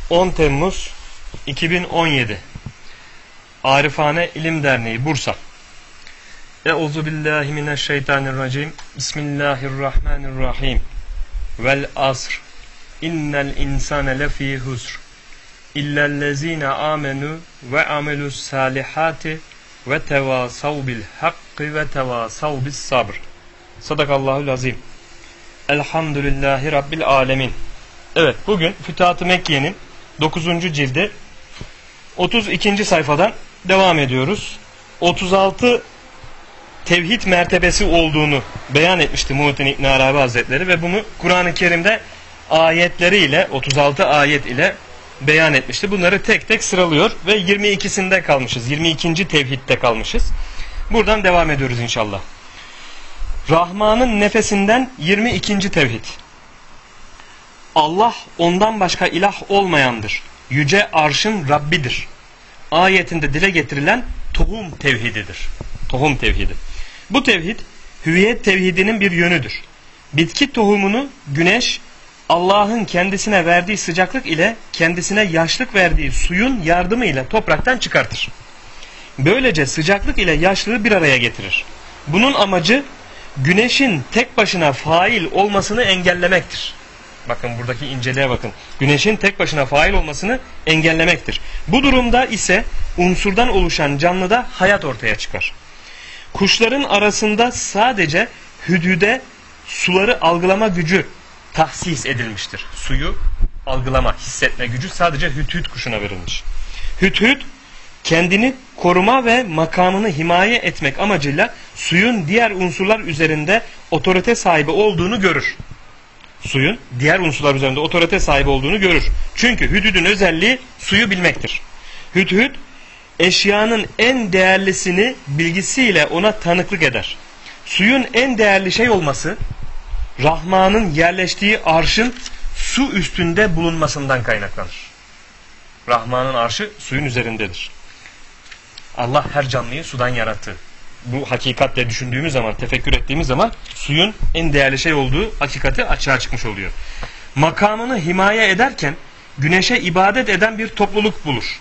10 Temmuz 2017 Arifane İlim Derneği Bursa. Euzubillahimineşşeytanirracim. Bismillahirrahmanirrahim. Vel asr. İnnel insane lefî husr. İllellezîne âmenû ve amelus salihâti ve tevâsav bil hakkı ve tevâsav bis sabr. Sadakallahul azim. Elhamdülillahi Rabbil alemin. Evet, bugün Fütuhat-ı Mekke'nin 9. cildi 32. sayfadan devam ediyoruz. 36 tevhid mertebesi olduğunu beyan etmişti Muhittin İbn Arabi Hazretleri ve bunu Kur'an-ı Kerim'de ayetleriyle 36 ayet ile beyan etmişti. Bunları tek tek sıralıyor ve 22'sinde kalmışız. 22. tevhidde kalmışız. Buradan devam ediyoruz inşallah. Rahman'ın nefesinden 22. tevhid. Allah ondan başka ilah olmayandır. Yüce arşın Rabbidir. Ayetinde dile getirilen tohum tevhididir. Tohum tevhidi. Bu tevhid hüviyet tevhidinin bir yönüdür. Bitki tohumunu güneş Allah'ın kendisine verdiği sıcaklık ile kendisine yaşlık verdiği suyun yardımıyla topraktan çıkartır. Böylece sıcaklık ile yaşlığı bir araya getirir. Bunun amacı güneşin tek başına fail olmasını engellemektir. Bakın buradaki inceliğe bakın. Güneşin tek başına fail olmasını engellemektir. Bu durumda ise unsurdan oluşan canlıda hayat ortaya çıkar. Kuşların arasında sadece hüdhüde suları algılama gücü tahsis edilmiştir. Suyu algılama, hissetme gücü sadece hüdhüd kuşuna verilmiş. Hüdhüd kendini koruma ve makamını himaye etmek amacıyla suyun diğer unsurlar üzerinde otorite sahibi olduğunu görür. Suyun diğer unsurlar üzerinde otorite sahibi olduğunu görür. Çünkü hüdhüdün özelliği suyu bilmektir. Hüdhüd eşyanın en değerlisini bilgisiyle ona tanıklık eder. Suyun en değerli şey olması Rahman'ın yerleştiği arşın su üstünde bulunmasından kaynaklanır. Rahman'ın arşı suyun üzerindedir. Allah her canlıyı sudan yarattı. Bu hakikatle düşündüğümüz zaman, tefekkür ettiğimiz zaman suyun en değerli şey olduğu hakikati açığa çıkmış oluyor. Makamını himaye ederken güneşe ibadet eden bir topluluk bulur.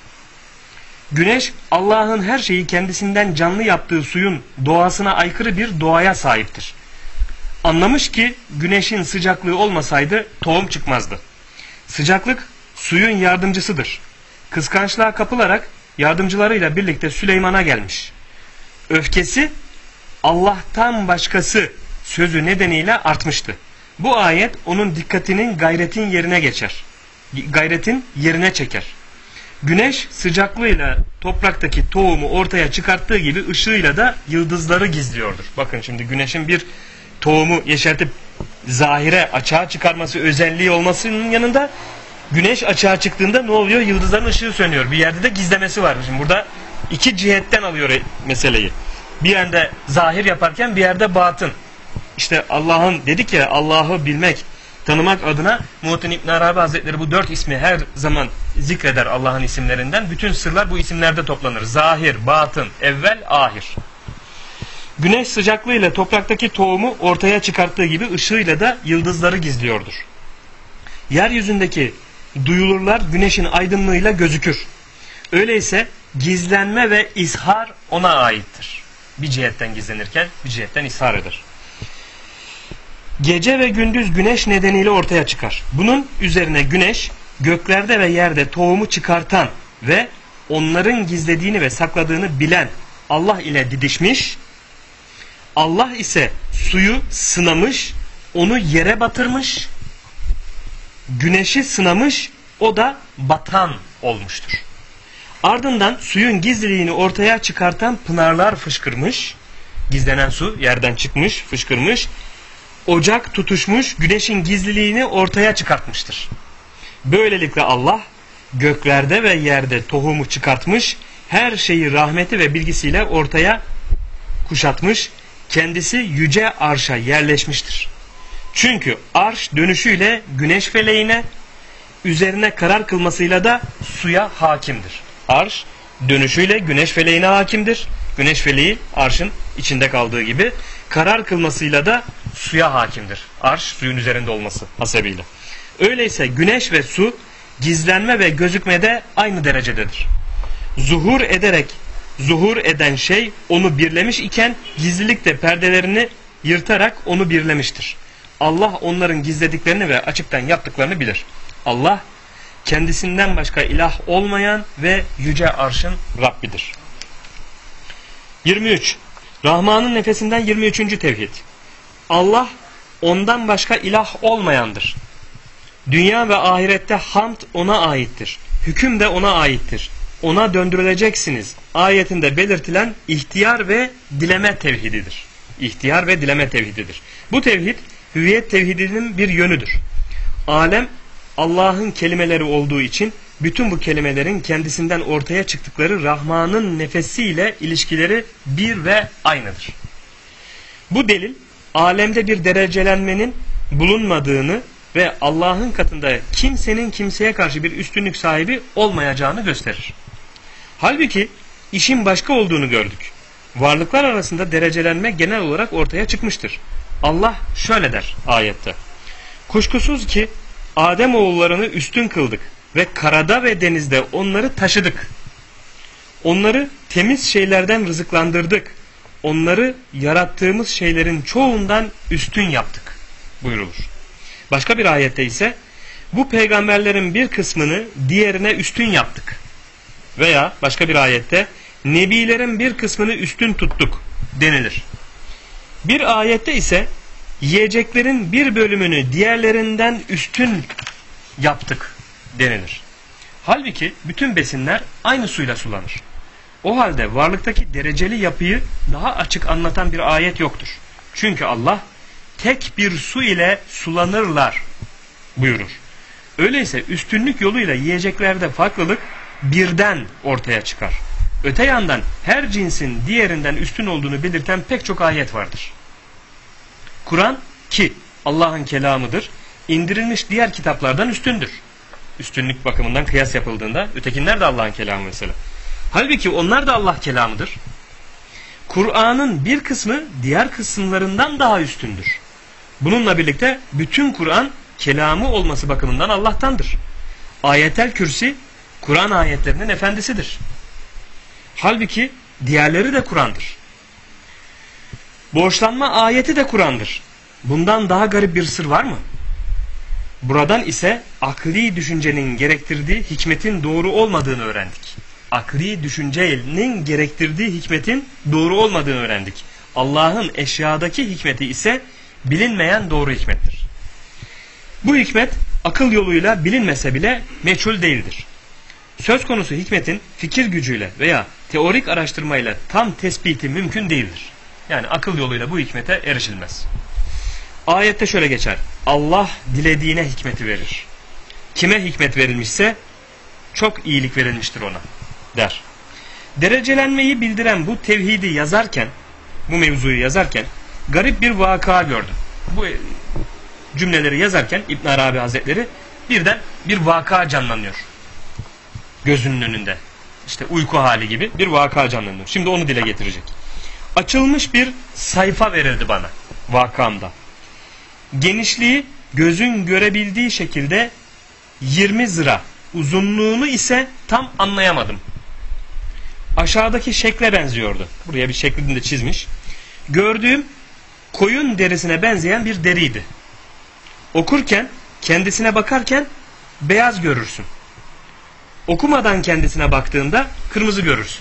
Güneş Allah'ın her şeyi kendisinden canlı yaptığı suyun doğasına aykırı bir doğaya sahiptir. Anlamış ki güneşin sıcaklığı olmasaydı tohum çıkmazdı. Sıcaklık suyun yardımcısıdır. Kıskançlığa kapılarak yardımcılarıyla birlikte Süleyman'a gelmiş. Öfkesi Allah'tan başkası sözü nedeniyle artmıştı. Bu ayet onun dikkatinin gayretin yerine geçer. Gayretin yerine çeker. Güneş sıcaklığıyla topraktaki tohumu ortaya çıkarttığı gibi ışığıyla da yıldızları gizliyordur. Bakın şimdi güneşin bir tohumu yeşertip zahire açığa çıkarması özelliği olmasının yanında güneş açığa çıktığında ne oluyor? Yıldızların ışığı sönüyor. Bir yerde de gizlemesi var. Şimdi burada iki cihetten alıyor meseleyi. Bir yerde zahir yaparken bir yerde batın. İşte Allah'ın dedik ya, Allah'ı bilmek, tanımak adına Muhittin İbn Arabi Hazretleri bu 4 ismi her zaman zikreder Allah'ın isimlerinden. Bütün sırlar bu isimlerde toplanır. Zahir, batın, evvel, ahir. Güneş sıcaklığıyla topraktaki tohumu ortaya çıkarttığı gibi ışığıyla da yıldızları gizliyordur. Yeryüzündeki duyulurlar güneşin aydınlığıyla gözükür. Öyleyse gizlenme ve izhar ona aittir. Bir cihetten gizlenirken bir cihetten izhar eder. Gece ve gündüz güneş nedeniyle ortaya çıkar. Bunun üzerine güneş göklerde ve yerde tohumu çıkartan ve onların gizlediğini ve sakladığını bilen Allah ile didişmiş. Allah ise suyu sınamış, onu yere batırmış. Güneşi sınamış, o da batan olmuştur. Ardından suyun gizliliğini ortaya çıkartan pınarlar fışkırmış. Gizlenen su yerden çıkmış, fışkırmış. Ocak tutuşmuş, güneşin gizliliğini ortaya çıkartmıştır. Böylelikle Allah göklerde ve yerde tohumu çıkartmış, her şeyi rahmeti ve bilgisiyle ortaya kuşatmış, kendisi yüce arşa yerleşmiştir. Çünkü arş dönüşüyle güneş feleğine, üzerine karar kılmasıyla da suya hakimdir. Arş dönüşüyle güneş feleğine hakimdir. Güneş feleği arşın içinde kaldığı gibi karar kılmasıyla da suya hakimdir. Arş suyun üzerinde olması hasebiyle. Öyleyse güneş ve su gizlenme ve gözükmede aynı derecededir. Zuhur eden şey onu birlemiş iken gizlilik de perdelerini yırtarak onu birlemiştir. Allah onların gizlediklerini ve açıktan yaptıklarını bilir. Allah kendisinden başka ilah olmayan ve yüce arşın Rabbidir. 23. Rahman'ın nefesinden 23. tevhid. Allah ondan başka ilah olmayandır. Dünya ve ahirette hamd ona aittir. Hüküm de ona aittir. Ona döndürüleceksiniz ayetinde belirtilen ihtiyar ve dileme tevhididir. İhtiyar ve dileme tevhididir. Bu tevhid hüviyet tevhidinin bir yönüdür. Alem Allah'ın kelimeleri olduğu için bütün bu kelimelerin kendisinden ortaya çıktıkları Rahman'ın nefesiyle ilişkileri bir ve aynıdır. Bu delil alemde bir derecelenmenin bulunmadığını ve Allah'ın katında kimsenin kimseye karşı bir üstünlük sahibi olmayacağını gösterir. Halbuki işin başka olduğunu gördük. Varlıklar arasında derecelenme genel olarak ortaya çıkmıştır. Allah şöyle der ayette: kuşkusuz ki Ademoğullarını üstün kıldık ve karada ve denizde onları taşıdık. Onları temiz şeylerden rızıklandırdık. Onları yarattığımız şeylerin çoğundan üstün yaptık buyurulur. Başka bir ayette ise bu peygamberlerin bir kısmını diğerine üstün yaptık. Veya başka bir ayette nebilerin bir kısmını üstün tuttuk denilir. Bir ayette ise yiyeceklerin bir bölümünü diğerlerinden üstün yaptık denilir. Halbuki bütün besinler aynı suyla sulanır. O halde varlıktaki dereceli yapıyı daha açık anlatan bir ayet yoktur. Çünkü Allah tek bir su ile sulanırlar buyurur. Öyleyse üstünlük yoluyla yiyeceklerde farklılık birden ortaya çıkar. Öte yandan her cinsin diğerinden üstün olduğunu belirten pek çok ayet vardır. Kur'an ki Allah'ın kelamıdır, indirilmiş diğer kitaplardan üstündür. Üstünlük bakımından kıyas yapıldığında ötekinler de Allah'ın kelamı mesela. Halbuki onlar da Allah kelamıdır. Kur'an'ın bir kısmı diğer kısımlarından daha üstündür. Bununla birlikte bütün Kur'an kelamı olması bakımından Allah'tandır. Ayetel Kürsi Kur'an ayetlerinin efendisidir. Halbuki diğerleri de Kur'an'dır. Borçlanma ayeti de Kur'an'dır. Bundan daha garip bir sır var mı? Buradan ise akli düşüncenin gerektirdiği hikmetin doğru olmadığını öğrendik. Akli düşüncenin gerektirdiği hikmetin doğru olmadığını öğrendik. Allah'ın eşyadaki hikmeti ise bilinmeyen doğru hikmettir. Bu hikmet akıl yoluyla bilinmese bile meçhul değildir. Söz konusu hikmetin fikir gücüyle veya teorik araştırmayla tam tespiti mümkün değildir. Yani akıl yoluyla bu hikmete erişilmez. Ayette şöyle geçer: Allah dilediğine hikmeti verir. Kime hikmet verilmişse çok iyilik verilmiştir ona der. Derecelenmeyi bildiren bu tevhidi yazarken, bu mevzuyu yazarken garip bir vaka gördüm. Bu cümleleri yazarken İbn Arabi Hazretleri birden bir vaka canlanıyor gözünün önünde. İşte uyku hali gibi bir vaka canlanıyor. Şimdi onu dile getirecek. Açılmış bir sayfa verildi bana vakamda. Genişliği gözün görebildiği şekilde 20 zira, uzunluğunu ise tam anlayamadım. Aşağıdaki şekle benziyordu. Buraya bir şeklini de çizmiş. Gördüğüm koyun derisine benzeyen bir deriydi. Okurken, kendisine bakarken beyaz görürsün. Okumadan kendisine baktığında kırmızı görürsün.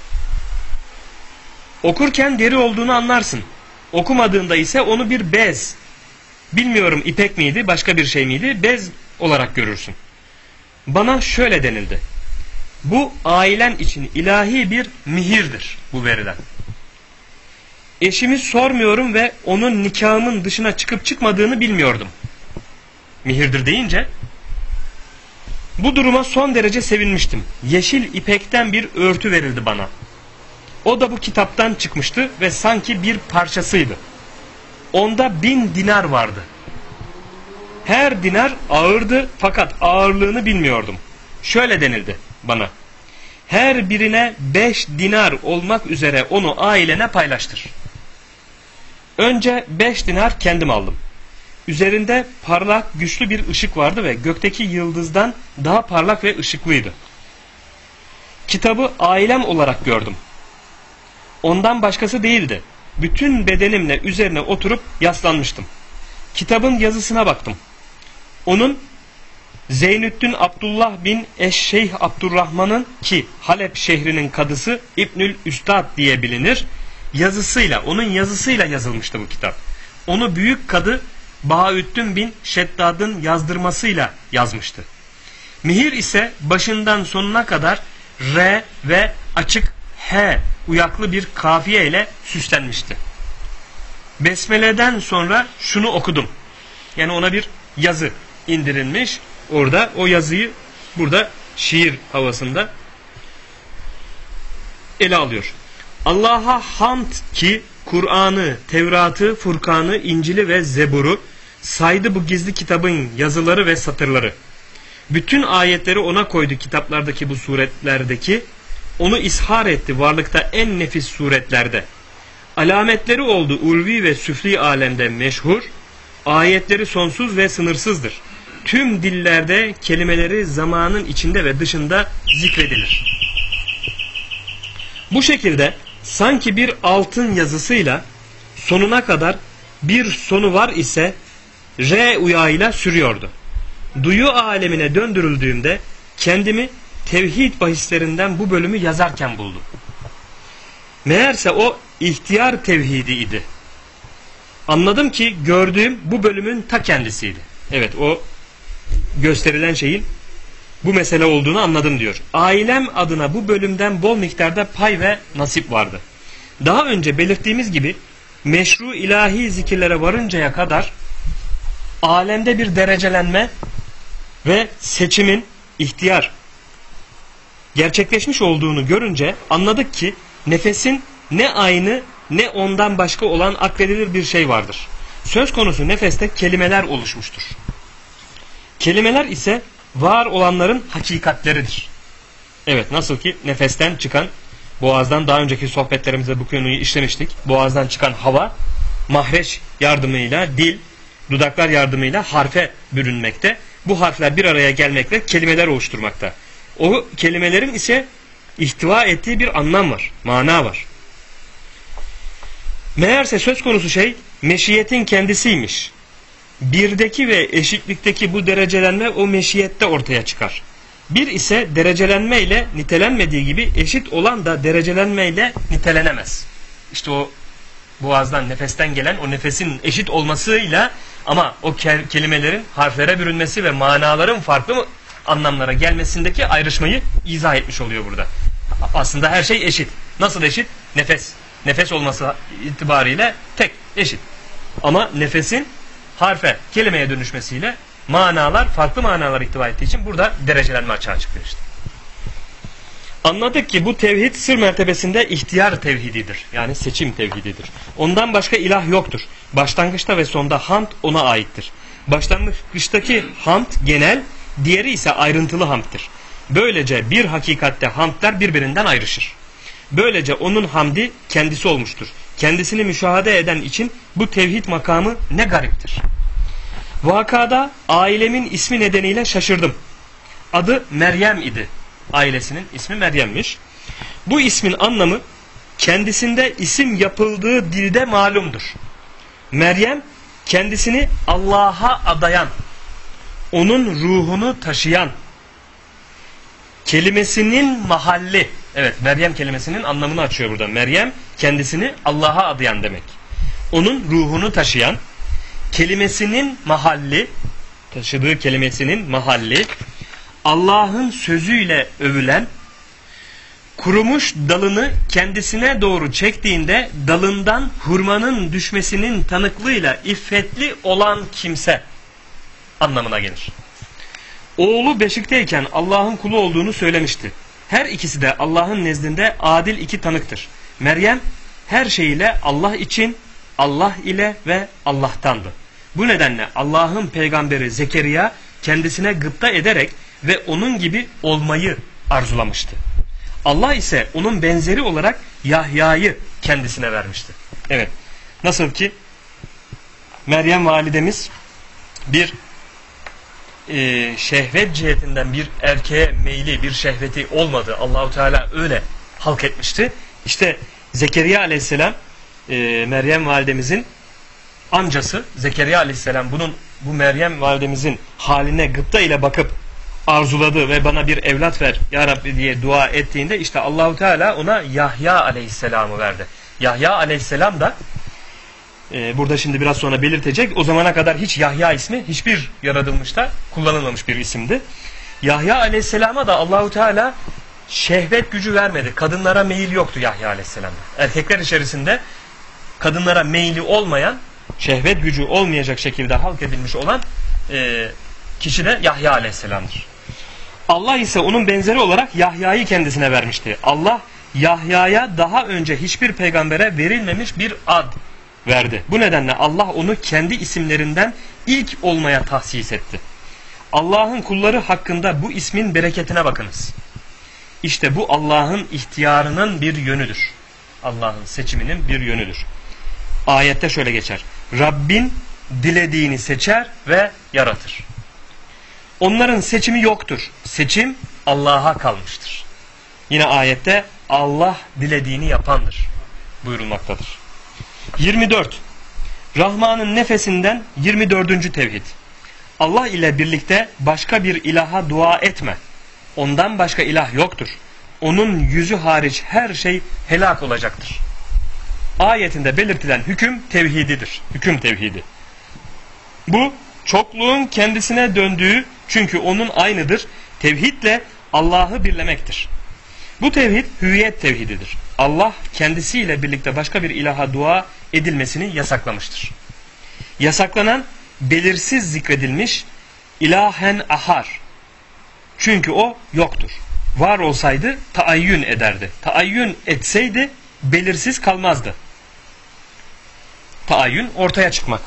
Okurken deri olduğunu anlarsın. Okumadığında ise onu bir bez, bilmiyorum ipek miydi, başka bir şey miydi, bez olarak görürsün. Bana şöyle denildi: bu ailen için ilahi bir mihirdir bu verilen. Eşimi sormuyorum ve onun nikahımın dışına çıkıp çıkmadığını bilmiyordum. Mihirdir deyince bu duruma son derece sevinmiştim. Yeşil ipekten bir örtü verildi bana. O da bu kitaptan çıkmıştı ve sanki bir parçasıydı. Onda 1000 dinar vardı. Her dinar ağırdı fakat ağırlığını bilmiyordum. Şöyle denildi bana: her birine 5 dinar olmak üzere onu ailene paylaştır. Önce 5 dinar kendim aldım. Üzerinde parlak, güçlü bir ışık vardı ve gökteki yıldızdan daha parlak ve ışıklıydı. Kitabı ailem olarak gördüm. Ondan başkası değildi. Bütün bedenimle üzerine oturup yaslanmıştım. Kitabın yazısına baktım. Onun Zeynüddin Abdullah bin Eşşeyh Abdurrahman'ın, ki Halep şehrinin kadısı İbnül Üstad diye bilinir, onun yazısıyla yazılmıştı bu kitap. Onu büyük kadı Bahaüddin bin Şeddad'ın yazdırmasıyla yazmıştı. Mihir ise başından sonuna kadar R ve açık H uyaklı bir kafiye ile süslenmişti. Besmele'den sonra şunu okudum. Yani ona bir yazı indirilmiş. Orada o yazıyı burada şiir havasında ele alıyor. Allah'a hamd ki Kur'an'ı, Tevrat'ı, Furkan'ı, İncil'i ve Zebur'u saydı bu gizli kitabın yazıları ve satırları. Bütün ayetleri ona koydu kitaplardaki bu suretlerdeki. Onu ishar etti varlıkta en nefis suretlerde. Alametleri oldu ulvi ve süfli alemde meşhur. Ayetleri sonsuz ve sınırsızdır. Tüm dillerde kelimeleri zamanın içinde ve dışında zikredilir. Bu şekilde sanki bir altın yazısıyla sonuna kadar bir sonu var ise R uyağıyla sürüyordu. Duyu alemine döndürüldüğümde kendimi tevhid bahislerinden bu bölümü yazarken buldum. Meğerse o ihtiyar tevhidi idi. Anladım ki gördüğüm bu bölümün ta kendisiydi. Evet, o gösterilen şeyin bu mesele olduğunu anladım diyor. Ailem adına bu bölümden bol miktarda pay ve nasip vardı. Daha önce belirttiğimiz gibi meşru ilahi zikirlere varıncaya kadar alemde bir derecelenme ve seçimin, ihtiyar gerçekleşmiş olduğunu görünce anladık ki nefesin ne aynı ne ondan başka olan akledilir bir şey vardır. Söz konusu nefeste kelimeler oluşmuştur. Kelimeler ise var olanların hakikatleridir. Evet, nasıl ki nefesten çıkan, boğazdan, daha önceki sohbetlerimizde bu konuyu işlemiştik. Boğazdan çıkan hava mahreç yardımıyla, dil, dudaklar yardımıyla harfe bürünmekte. Bu harfler bir araya gelmekle kelimeler oluşturmakta. O kelimelerin ise ihtiva ettiği bir anlam var, mana var. Meğerse söz konusu şey meşiyetin kendisiymiş. Birdeki ve eşitlikteki bu derecelenme o meşiyette ortaya çıkar. Bir ise derecelenmeyle nitelenmediği gibi eşit olan da derecelenmeyle nitelenemez. İşte o boğazdan, nefesten gelen o nefesin eşit olmasıyla ama o kelimelerin harflere bürünmesi ve manaların farklı anlamlara gelmesindeki ayrışmayı izah etmiş oluyor burada. Aslında her şey eşit. Nasıl eşit? Nefes. Nefes olması itibariyle tek, eşit. Ama nefesin harfe, kelimeye dönüşmesiyle manalar, farklı manalar ihtiva ettiği için burada derecelenme açığa çıkıyor işte. Anladık ki bu tevhid sır mertebesinde ihtiyar tevhididir. Yani seçim tevhididir. Ondan başka ilah yoktur. Başlangıçta ve sonda hamd ona aittir. Başlangıçtaki hamd genel, diğeri ise ayrıntılı hamdtir. Böylece bir hakikatte hamdler birbirinden ayrışır. Böylece onun hamdi kendisi olmuştur. Kendisini müşahede eden için bu tevhid makamı ne gariptir. Vakada ailemin ismi nedeniyle şaşırdım. Adı Meryem idi. Ailesinin ismi Meryem'miş. Bu ismin anlamı kendisinde isim yapıldığı dilde malumdur. Meryem kendisini Allah'a adayan, onun ruhunu taşıyan, kelimesinin mahalli. Evet, Meryem kelimesinin anlamını açıyor burada. Meryem kendisini Allah'a adayan demek. Onun ruhunu taşıyan, kelimesinin mahalli, taşıdığı kelimesinin mahalli, Allah'ın sözüyle övülen, kurumuş dalını kendisine doğru çektiğinde dalından hurmanın düşmesinin tanıklığıyla iffetli olan kimse anlamına gelir. Oğlu beşikteyken Allah'ın kulu olduğunu söylemişti. Her ikisi de Allah'ın nezdinde adil iki tanıktır. Meryem her şeyiyle Allah için, Allah ile ve Allah'tandı. Bu nedenle Allah'ın peygamberi Zekeriya kendisine gıpta ederek ve onun gibi olmayı arzulamıştı. Allah ise onun benzeri olarak Yahya'yı kendisine vermişti. Evet, nasıl ki Meryem validemiz bir şehvet cihetinden bir erkeğe meyli, bir şehveti olmadı. Allahu Teala öyle halk etmişti. İşte Zekeriya Aleyhisselam, Meryem validemizin amcası Zekeriya Aleyhisselam bu Meryem validemizin haline gıpta ile bakıp arzuladı ve bana bir evlat ver ya Rabbi diye dua ettiğinde işte Allahu Teala ona Yahya Aleyhisselam'ı verdi. Yahya Aleyhisselam da burada şimdi biraz sonra belirtecek, o zamana kadar hiç Yahya ismi hiçbir yaratılmışta kullanılmamış bir isimdi. Yahya Aleyhisselam'a da Allahu Teala şehvet gücü vermedi. Kadınlara meyil yoktu Yahya Aleyhisselam'da. Erkekler içerisinde kadınlara meyili olmayan, şehvet gücü olmayacak şekilde halk edilmiş olan kişi de Yahya Aleyhisselam'dır. Allah ise onun benzeri olarak Yahya'yı kendisine vermişti. Allah Yahya'ya daha önce hiçbir peygambere verilmemiş bir ad verdi. Bu nedenle Allah onu kendi isimlerinden ilk olmaya tahsis etti. Allah'ın kulları hakkında bu ismin bereketine bakınız. İşte bu Allah'ın ihtiyarının bir yönüdür. Allah'ın seçiminin bir yönüdür. Ayette şöyle geçer. Rabbin dilediğini seçer ve yaratır. Onların seçimi yoktur. Seçim Allah'a kalmıştır. Yine ayette Allah dilediğini yapandır buyurulmaktadır. 24. Rahman'ın nefesinden 24. tevhid. Allah ile birlikte başka bir ilaha dua etme. Ondan başka ilah yoktur. Onun yüzü hariç her şey helak olacaktır. Ayetinde belirtilen hüküm tevhididir. Hüküm tevhidi. Bu çokluğun kendisine döndüğü, çünkü onun aynıdır. Tevhidle Allah'ı birlemektir. Bu tevhid hüviyet tevhididir. Allah kendisiyle birlikte başka bir ilaha dua edilmesini yasaklamıştır. Yasaklanan belirsiz zikredilmiş ilahen ahar. Çünkü o yoktur. Var olsaydı taayyün ederdi. Taayyün etseydi belirsiz kalmazdı. Taayyün ortaya çıkmak.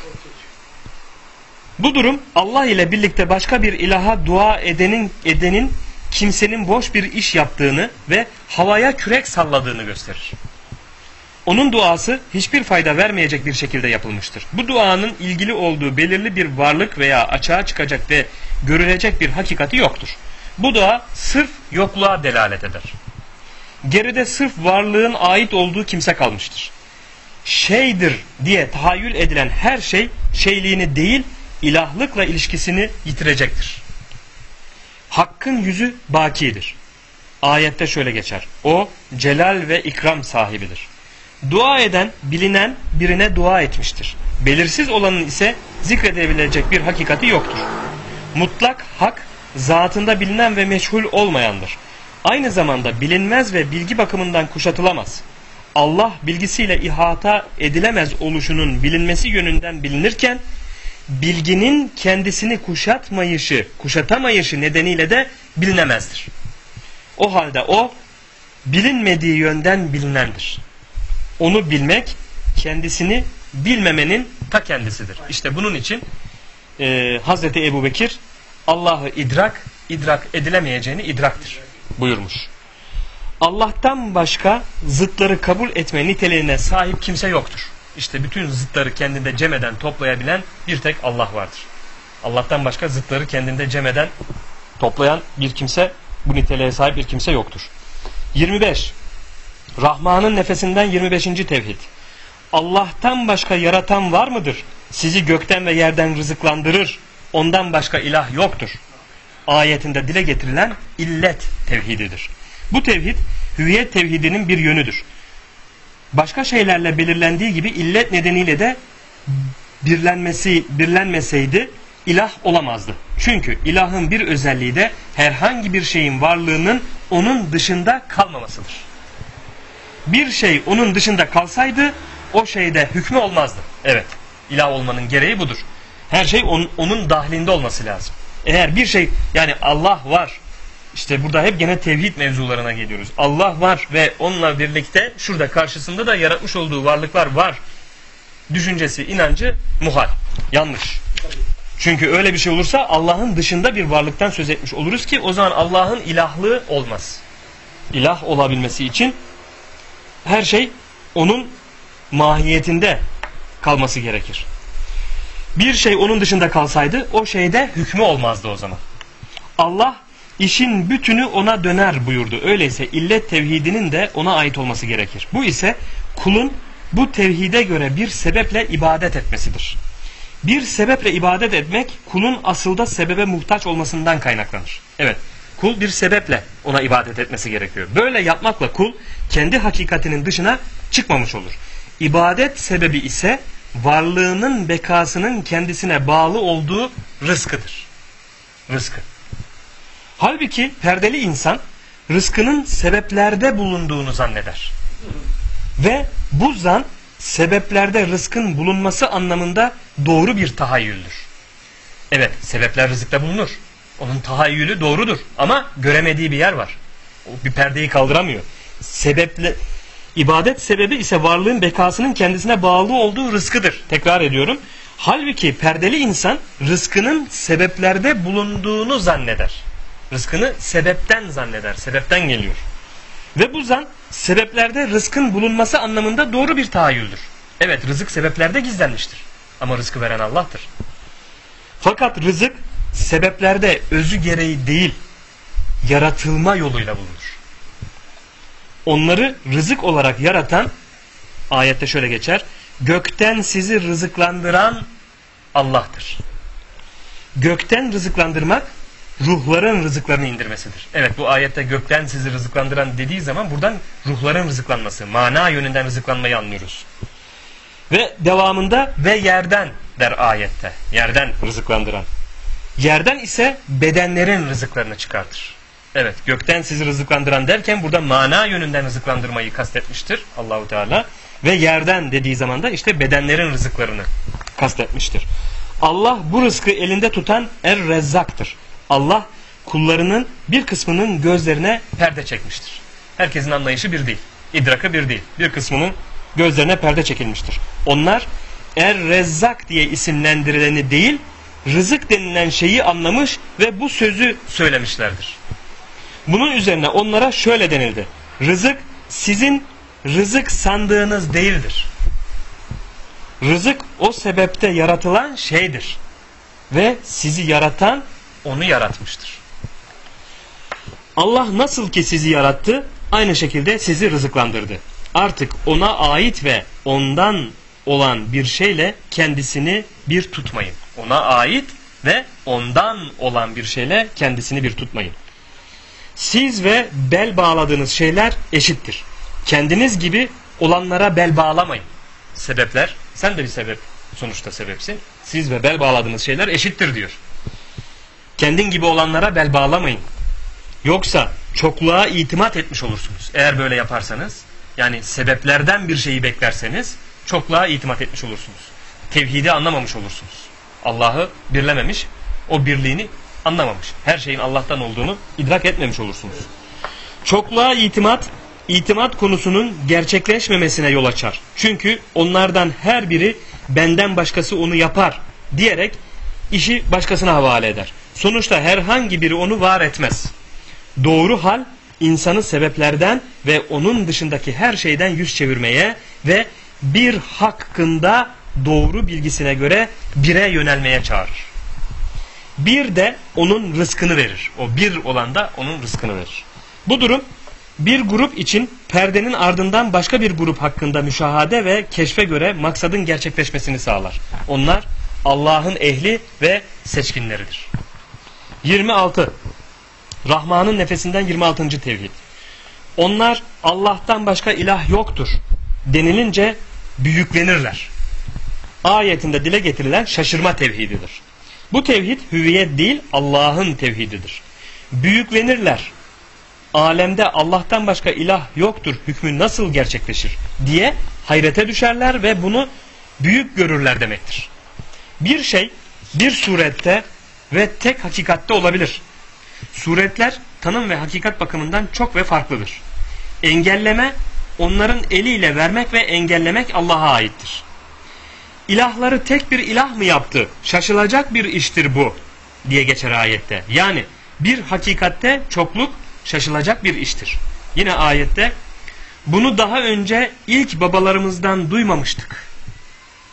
Bu durum Allah ile birlikte başka bir ilaha dua edenin kimsenin boş bir iş yaptığını ve havaya kürek salladığını gösterir. Onun duası hiçbir fayda vermeyecek bir şekilde yapılmıştır. Bu duanın ilgili olduğu belirli bir varlık veya açığa çıkacak ve görülecek bir hakikati yoktur. Bu dua sırf yokluğa delalet eder. Geride sırf varlığın ait olduğu kimse kalmıştır. Şeydir diye tahayyül edilen her şey şeyliğini değil, ilahlıkla ilişkisini yitirecektir. Hakkın yüzü bakidir. Ayette şöyle geçer. O celal ve ikram sahibidir. Dua eden, bilinen birine dua etmiştir. Belirsiz olanın ise zikredebilecek bir hakikati yoktur. Mutlak hak, zatında bilinen ve meçhul olmayandır. Aynı zamanda bilinmez ve bilgi bakımından kuşatılamaz. Allah bilgisiyle ihata edilemez oluşunun bilinmesi yönünden bilinirken, bilginin kendisini kuşatamayışı nedeniyle de bilinemezdir. O halde o, bilinmediği yönden bilinendir. Onu bilmek, kendisini bilmemenin ta kendisidir. İşte bunun için Hazreti Ebubekir, Allah'ı idrak edilemeyeceğini idraktır buyurmuş. Allah'tan başka zıtları kabul etme niteliğine sahip kimse yoktur. İşte bütün zıtları kendinde cem eden, toplayabilen bir tek Allah vardır. Allah'tan başka zıtları kendinde cem eden, toplayan bir kimse, bu niteliğe sahip bir kimse yoktur. 25. Rahman'ın nefesinden 25. tevhid. Allah'tan başka yaratan var mıdır? Sizi gökten ve yerden rızıklandırır. Ondan başka ilah yoktur. Ayetinde dile getirilen illet tevhididir. Bu tevhid, hüviyet tevhidinin bir yönüdür. Başka şeylerle belirlendiği gibi illet nedeniyle de birlenmeseydi ilah olamazdı. Çünkü ilahın bir özelliği de herhangi bir şeyin varlığının onun dışında kalmamasıdır. Bir şey onun dışında kalsaydı o şeyde hükmü olmazdı. Evet, ilah olmanın gereği budur. Her şey onun dahilinde olması lazım. Eğer bir şey, yani Allah var, işte burada hep gene tevhid mevzularına geliyoruz. Allah var ve onunla birlikte şurada karşısında da yaratmış olduğu varlıklar var düşüncesi, inancı muhal, yanlış. Çünkü öyle bir şey olursa Allah'ın dışında bir varlıktan söz etmiş oluruz ki o zaman Allah'ın ilahlığı olmaz. İlah olabilmesi için her şey onun mahiyetinde kalması gerekir. Bir şey onun dışında kalsaydı o şeyde hükmü olmazdı o zaman. Allah işin bütünü ona döner buyurdu. Öyleyse illet tevhidinin de ona ait olması gerekir. Bu ise kulun bu tevhide göre bir sebeple ibadet etmesidir. Bir sebeple ibadet etmek kulun asılda sebebe muhtaç olmasından kaynaklanır. Evet, kul bir sebeple ona ibadet etmesi gerekiyor. Böyle yapmakla kul kendi hakikatinin dışına çıkmamış olur. İbadet sebebi ise varlığının bekasının kendisine bağlı olduğu rızkıdır. Rızkı. Halbuki perdeli insan rızkının sebeplerde bulunduğunu zanneder. Ve bu zan sebeplerde rızkın bulunması anlamında doğru bir tahayyüldür. Evet, sebepler rızıkta bulunur. Onun tahayyülü doğrudur ama göremediği bir yer var. O bir perdeyi kaldıramıyor. İbadet sebebi ise varlığın bekasının kendisine bağlı olduğu rızkıdır. Tekrar ediyorum. Halbuki perdeli insan rızkının sebeplerde bulunduğunu zanneder. Rızkını sebepten zanneder. Sebepten geliyor. Ve bu zan sebeplerde rızkın bulunması anlamında doğru bir tahayyüldür. Evet, rızık sebeplerde gizlenmiştir. Ama rızkı veren Allah'tır. Fakat rızık sebeplerde özü gereği değil, yaratılma yoluyla bulunur. Onları rızık olarak yaratan, ayette şöyle geçer, gökten sizi rızıklandıran Allah'tır. Gökten rızıklandırmak, ruhların rızıklarını indirmesidir. Evet, bu ayette gökten sizi rızıklandıran dediği zaman buradan ruhların rızıklanması, mana yönünden rızıklanmayı anlıyoruz. Ve devamında ve yerden der ayette. Yerden rızıklandıran. Yerden ise bedenlerin rızıklarını çıkartır. Evet, gökten sizi rızıklandıran derken burada mana yönünden rızıklandırmayı kastetmiştir Allahu Teala. Ve yerden dediği zaman da işte bedenlerin rızıklarını kastetmiştir. Allah bu rızkı elinde tutan Er-Rezzak'tır. Allah kullarının bir kısmının gözlerine perde çekmiştir. Herkesin anlayışı bir değil. İdrakı bir değil. Bir kısmının gözlerine perde çekilmiştir. Onlar Er-Rezzak diye isimlendirileni değil, rızık denilen şeyi anlamış ve bu sözü söylemişlerdir. Bunun üzerine onlara şöyle denildi. Rızık sizin rızık sandığınız değildir. Rızık o sebepte yaratılan şeydir. Ve sizi yaratan onu yaratmıştır. Allah nasıl ki sizi yarattı, aynı şekilde sizi rızıklandırdı. Artık ona ait ve ondan olan bir şeyle kendisini bir tutmayın. Ona ait ve ondan olan bir şeyle kendisini bir tutmayın. Siz ve bel bağladığınız şeyler eşittir. Kendiniz gibi olanlara bel bağlamayın. Sebepler, sen de bir sebep, sonuçta sebepsin. Siz ve bel bağladığınız şeyler eşittir diyor. Kendin gibi olanlara bel bağlamayın. Yoksa çokluğa itimat etmiş olursunuz. Eğer böyle yaparsanız, yani sebeplerden bir şeyi beklerseniz çokluğa itimat etmiş olursunuz. Tevhidi anlamamış olursunuz. Allah'ı birlememiş, o birliğini anlamamış. Her şeyin Allah'tan olduğunu idrak etmemiş olursunuz. Çokluğa itimat konusunun gerçekleşmemesine yol açar. Çünkü onlardan her biri benden başkası onu yapar diyerek işi başkasına havale eder. Sonuçta herhangi biri onu var etmez. Doğru hal insanı sebeplerden ve onun dışındaki her şeyden yüz çevirmeye ve bir hakkında doğru bilgisine göre bire yönelmeye çağırır. Bir de onun rızkını verir. O bir olan da onun rızkını verir. Bu durum bir grup için perdenin ardından başka bir grup hakkında müşahade ve keşfe göre maksadın gerçekleşmesini sağlar. Onlar Allah'ın ehli ve seçkinleridir. 26. Rahman'ın nefesinden 26. tevhid. Onlar Allah'tan başka ilah yoktur denilince büyüklenirler. Ayetinde dile getirilen şaşırma tevhididir. Bu tevhid hüviyet değil, Allah'ın tevhididir. Büyüklenirler. Alemde Allah'tan başka ilah yoktur hükmü nasıl gerçekleşir diye hayrete düşerler ve bunu büyük görürler demektir. Bir şey bir surette ve tek hakikatte olabilir. Suretler tanım ve hakikat bakımından çok ve farklıdır. Engelleme onların eliyle vermek ve engellemek Allah'a aittir. İlahları tek bir ilah mı yaptı? Şaşılacak bir iştir bu diye geçer ayette. Yani bir hakikatte çokluk şaşılacak bir iştir. Yine ayette bunu daha önce ilk babalarımızdan duymamıştık.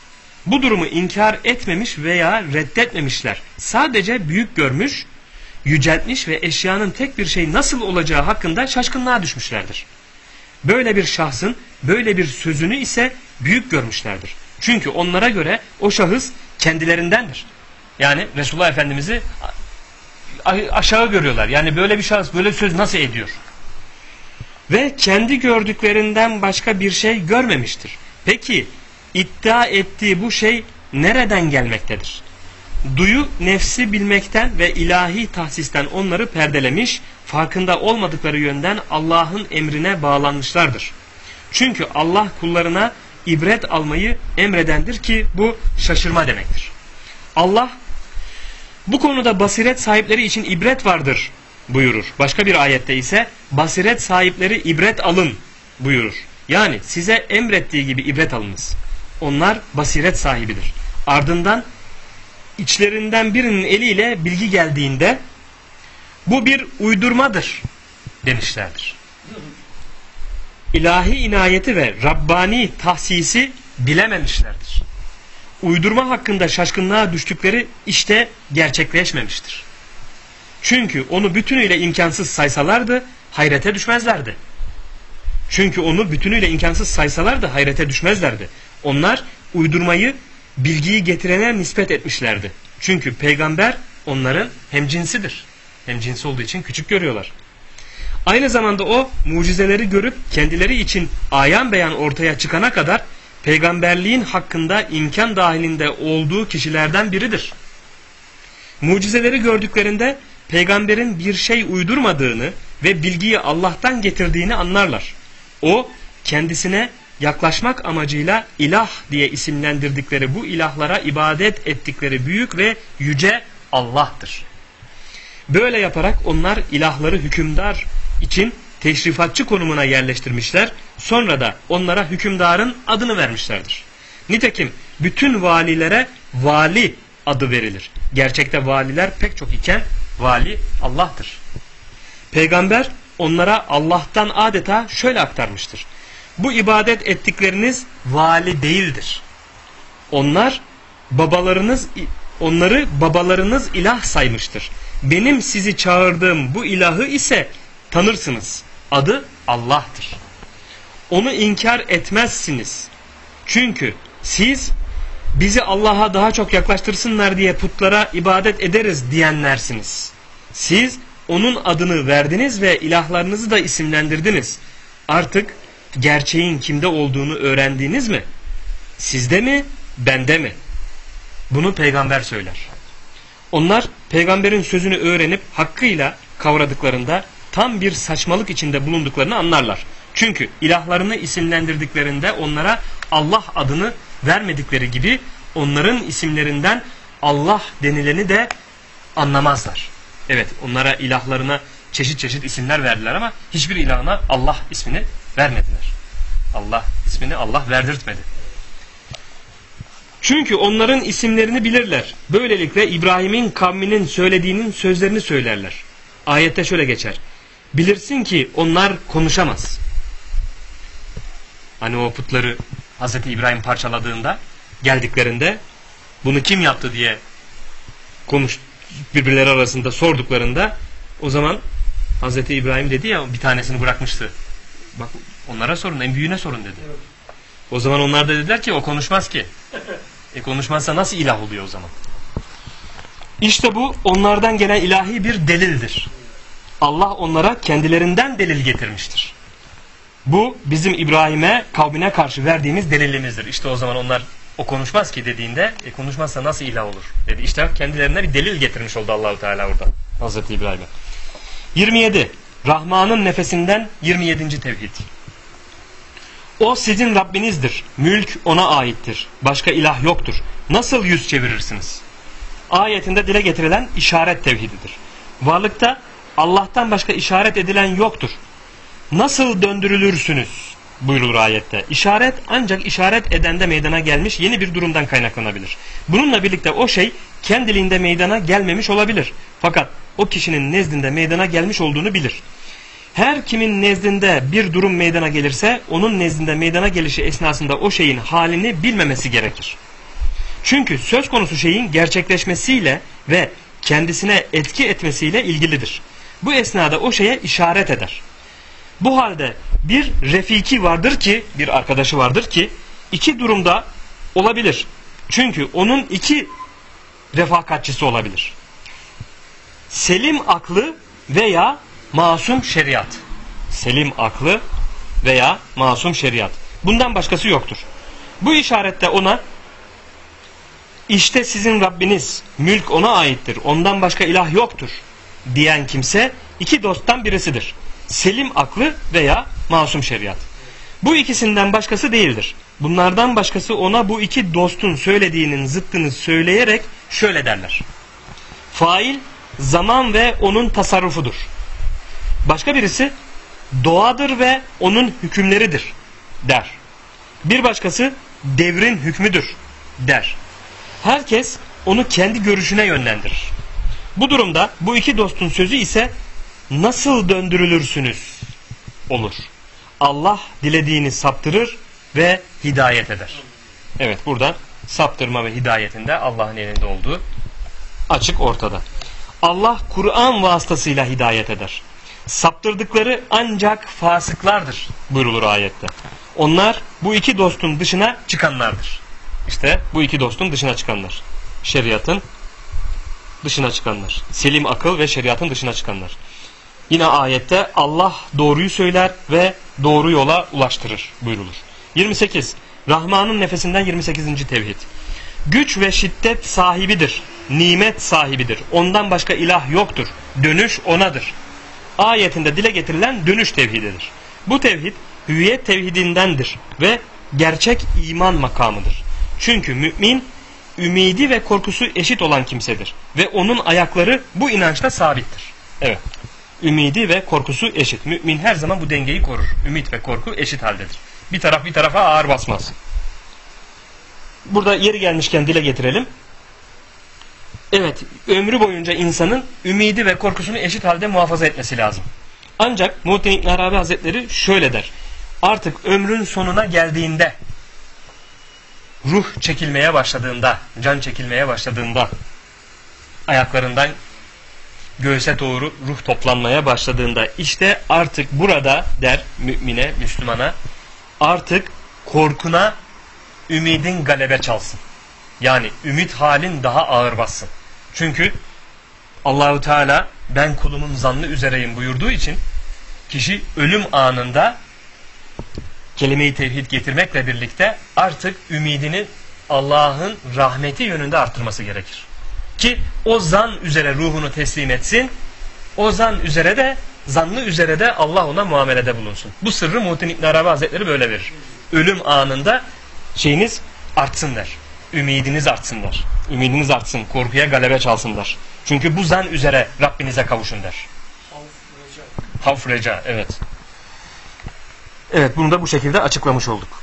Bu durumu inkar etmemiş veya reddetmemişler. Sadece büyük görmüş, yüceltmiş ve eşyanın tek bir şey nasıl olacağı hakkında şaşkınlığa düşmüşlerdir. Böyle bir şahsın böyle bir sözünü ise büyük görmüşlerdir. Çünkü onlara göre o şahıs kendilerindendir. Yani Resulullah Efendimiz'i aşağı görüyorlar. Yani böyle bir şahıs böyle bir söz nasıl ediyor? Ve kendi gördüklerinden başka bir şey görmemiştir. Peki iddia ettiği bu şey nereden gelmektedir? Duyu nefsi bilmekten ve ilahi tahsisten onları perdelemiş, farkında olmadıkları yönden Allah'ın emrine bağlanmışlardır. Çünkü Allah kullarına ibret almayı emredendir ki bu şaşırma demektir. Allah bu konuda basiret sahipleri için ibret vardır buyurur. Başka bir ayette ise basiret sahipleri ibret alın buyurur. Yani size emrettiği gibi ibret alınız. Onlar basiret sahibidir. Ardından içlerinden birinin eliyle bilgi geldiğinde bu bir uydurmadır demişlerdir. İlahi inayeti ve Rabbani tahsisi bilememişlerdir. Uydurma hakkında şaşkınlığa düştükleri işte gerçekleşmemiştir. Çünkü onu bütünüyle imkansız saysalardı hayrete düşmezlerdi. Onlar uydurmayı bilgiyi getirene nispet etmişlerdi. Çünkü peygamber onların hemcinsidir. Hemcinsi olduğu için küçük görüyorlar. Aynı zamanda o mucizeleri görüp kendileri için ayan beyan ortaya çıkana kadar peygamberliğin hakkında imkan dahilinde olduğu kişilerden biridir. Mucizeleri gördüklerinde peygamberin bir şey uydurmadığını ve bilgiyi Allah'tan getirdiğini anlarlar. O kendisine yaklaşmak amacıyla ilah diye isimlendirdikleri bu ilahlara ibadet ettikleri büyük ve yüce Allah'tır. Böyle yaparak onlar ilahları hükümdar için teşrifatçı konumuna yerleştirmişler. Sonra da onlara hükümdarın adını vermişlerdir. Nitekim bütün valilere vali adı verilir. Gerçekte valiler pek çok iken vali Allah'tır. Peygamber onlara Allah'tan adeta şöyle aktarmıştır. Bu ibadet ettikleriniz vali değildir. Onları babalarınız ilah saymıştır. Benim sizi çağırdığım bu ilahı ise tanırsınız. Adı Allah'tır. Onu inkar etmezsiniz. Çünkü siz bizi Allah'a daha çok yaklaştırsınlar diye putlara ibadet ederiz diyenlersiniz. Siz onun adını verdiniz ve ilahlarınızı da isimlendirdiniz. Artık gerçeğin kimde olduğunu öğrendiniz mi? Sizde mi, bende mi? Bunu peygamber söyler. Onlar peygamberin sözünü öğrenip hakkıyla kavradıklarında tam bir saçmalık içinde bulunduklarını anlarlar. Çünkü ilahlarını isimlendirdiklerinde onlara Allah adını vermedikleri gibi onların isimlerinden Allah denileni de anlamazlar. Evet, onlara ilahlarına çeşit çeşit isimler verdiler ama hiçbir ilahına Allah ismini vermediler. Allah ismini Allah verdirtmedi. Çünkü onların isimlerini bilirler. Böylelikle İbrahim'in kavminin söylediğinin sözlerini söylerler. Ayette şöyle geçer. Bilirsin ki onlar konuşamaz. Hani o putları Hazreti İbrahim parçaladığında geldiklerinde bunu kim yaptı diye birbirleri arasında sorduklarında o zaman Hazreti İbrahim dedi ya bir tanesini bırakmıştı. Bak onlara sorun, en büyüğüne sorun dedi. O zaman onlar da dediler ki o konuşmaz ki. Konuşmazsa nasıl ilah oluyor o zaman? İşte bu onlardan gelen ilahi bir delildir. Allah onlara kendilerinden delil getirmiştir. Bu bizim İbrahim'e kavmine karşı verdiğimiz delilimizdir. İşte o zaman onlar o konuşmaz ki dediğinde konuşmazsa nasıl ilah olur dedi. İşte kendilerine bir delil getirmiş oldu Allahu Teala orada Hazreti İbrahim'e. 27. Rahman'ın nefesinden 27. tevhid. O sizin Rabbinizdir. Mülk ona aittir. Başka ilah yoktur. Nasıl yüz çevirirsiniz? Ayetinde dile getirilen işaret tevhididir. Varlıkta Allah'tan başka işaret edilen yoktur. Nasıl döndürülürsünüz? Buyrulur ayette. İşaret ancak işaret edende meydana gelmiş yeni bir durumdan kaynaklanabilir. Bununla birlikte o şey kendiliğinde meydana gelmemiş olabilir. Fakat o kişinin nezdinde meydana gelmiş olduğunu bilir. Her kimin nezdinde bir durum meydana gelirse onun nezdinde meydana gelişi esnasında o şeyin halini bilmemesi gerekir. Çünkü söz konusu şeyin gerçekleşmesiyle ve kendisine etki etmesiyle ilgilidir. Bu esnada o şeye işaret eder. Bu halde bir refiki vardır ki, bir arkadaşı vardır ki iki durumda olabilir. Çünkü onun iki refakatçisi olabilir. Selim aklı veya masum şeriat. Selim aklı veya masum şeriat. Bundan başkası yoktur. Bu işarette ona işte sizin Rabbiniz, mülk ona aittir, ondan başka ilah yoktur diyen kimse iki dosttan birisidir. Selim aklı veya masum şeriat. Bu ikisinden başkası değildir. Bunlardan başkası ona bu iki dostun söylediğinin zıttını söyleyerek şöyle derler. Fail zaman ve onun tasarrufudur. Başka birisi doğadır ve onun hükümleridir der. Bir başkası devrin hükmüdür der. Herkes onu kendi görüşüne yönlendirir. Bu durumda bu iki dostun sözü ise nasıl döndürülürsünüz olur. Allah dilediğini saptırır ve hidayet eder. Evet, burada saptırma ve hidayetinde Allah'ın elinde olduğu açık ortada. Allah Kur'an vasıtasıyla hidayet eder. Saptırdıkları ancak fasıklardır buyrulur ayette. Onlar bu iki dostun dışına çıkanlardır. İşte bu iki dostun dışına çıkanlar. Şeriatın dışına çıkanlar. Selim akıl ve şeriatın dışına çıkanlar. Yine ayette Allah doğruyu söyler ve doğru yola ulaştırır buyrulur. 28. Rahman'ın nefesinden 28. tevhid. Güç ve şiddet sahibidir. Nimet sahibidir. Ondan başka ilah yoktur. Dönüş onadır. Ayetinde dile getirilen dönüş tevhididir. Bu tevhid hüviyet tevhidindendir ve gerçek iman makamıdır. Çünkü mümin ümidi ve korkusu eşit olan kimsedir ve onun ayakları bu inançta sabittir. Evet. Ümidi ve korkusu eşit. Mümin her zaman bu dengeyi korur. Ümit ve korku eşit haldedir. Bir taraf bir tarafa ağır basmaz. Burada yeri gelmişken dile getirelim. Evet, ömrü boyunca insanın ümidi ve korkusunu eşit halde muhafaza etmesi lazım. Ancak Muhittin İbn Arabi Hazretleri şöyle der. Artık ömrün sonuna geldiğinde, ruh çekilmeye başladığında, can çekilmeye başladığında, ayaklarından göğse doğru ruh toplanmaya başladığında, işte artık burada der mümine, Müslümana, artık korkuna ümidin galebe çalsın. Yani ümit halin daha ağır bassın. Çünkü Allahu Teala ben kulumun zannı üzereyim buyurduğu için kişi ölüm anında kelime-i tevhid getirmekle birlikte artık ümidini Allah'ın rahmeti yönünde arttırması gerekir. Ki o zan üzere ruhunu teslim etsin, o zan üzere de, zannı üzere de Allah ona muamelede bulunsun. Bu sırrı Muhittin İbn Arabi Hazretleri böyle verir. Ölüm anında şeyiniz artsın der. Ümidiniz artsın der. Ümidiniz artsın, korkuya galebe çalsın der. Çünkü bu zan üzere Rabbinize kavuşun der. Havf reca, evet. Evet, bunu da bu şekilde açıklamış olduk.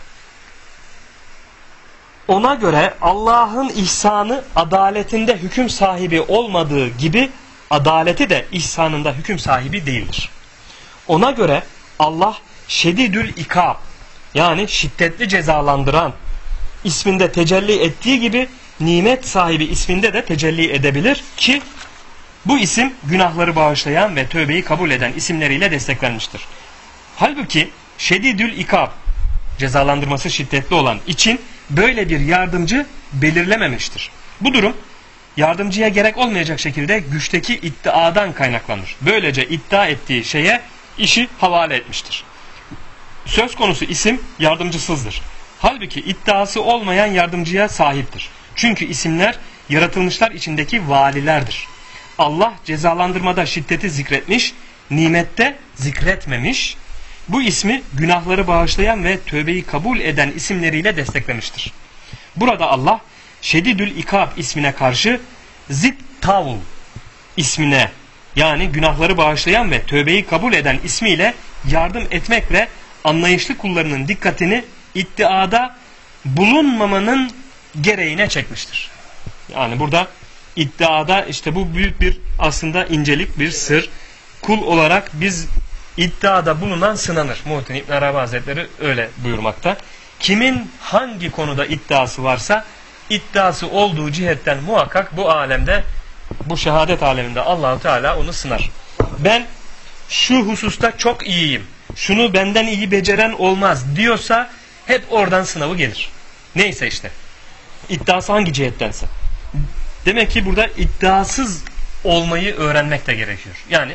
Ona göre Allah'ın ihsanı adaletinde hüküm sahibi olmadığı gibi adaleti de ihsanında hüküm sahibi değildir. Ona göre Allah şedidül ikab, yani şiddetli cezalandıran isminde tecelli ettiği gibi nimet sahibi isminde de tecelli edebilir ki bu isim günahları bağışlayan ve tövbeyi kabul eden isimleriyle desteklenmiştir. Halbuki şedidül ikab, cezalandırması şiddetli olan için böyle bir yardımcı belirlememiştir. Bu durum yardımcıya gerek olmayacak şekilde güçteki iddiadan kaynaklanır. Böylece iddia ettiği şeye işi havale etmiştir. Söz konusu isim yardımcısızdır. Halbuki iddiası olmayan yardımcıya sahiptir. Çünkü isimler yaratılmışlar içindeki valilerdir. Allah cezalandırmada şiddeti zikretmiş, nimette zikretmemiş. Bu ismi günahları bağışlayan ve tövbeyi kabul eden isimleriyle desteklemiştir. Burada Allah Şedidül İkab ismine karşı Zittavul ismine, yani günahları bağışlayan ve tövbeyi kabul eden ismiyle yardım etmekle anlayışlı kullarının dikkatini iddiada bulunmamanın gereğine çekmiştir. Yani burada iddiada işte bu büyük bir aslında incelik, bir sır. Kul olarak biz iddiada bulunan sınanır. Muhittin İbn Arabi Hazretleri öyle buyurmakta. Kimin hangi konuda iddiası varsa iddiası olduğu cihetten muhakkak bu alemde, bu şehadet aleminde Allah-u Teala onu sınar. Ben şu hususta çok iyiyim, şunu benden iyi beceren olmaz diyorsa hep oradan sınavı gelir. Neyse işte. İddiası hangi cihettense. Demek ki burada iddiasız olmayı öğrenmek de gerekiyor. Yani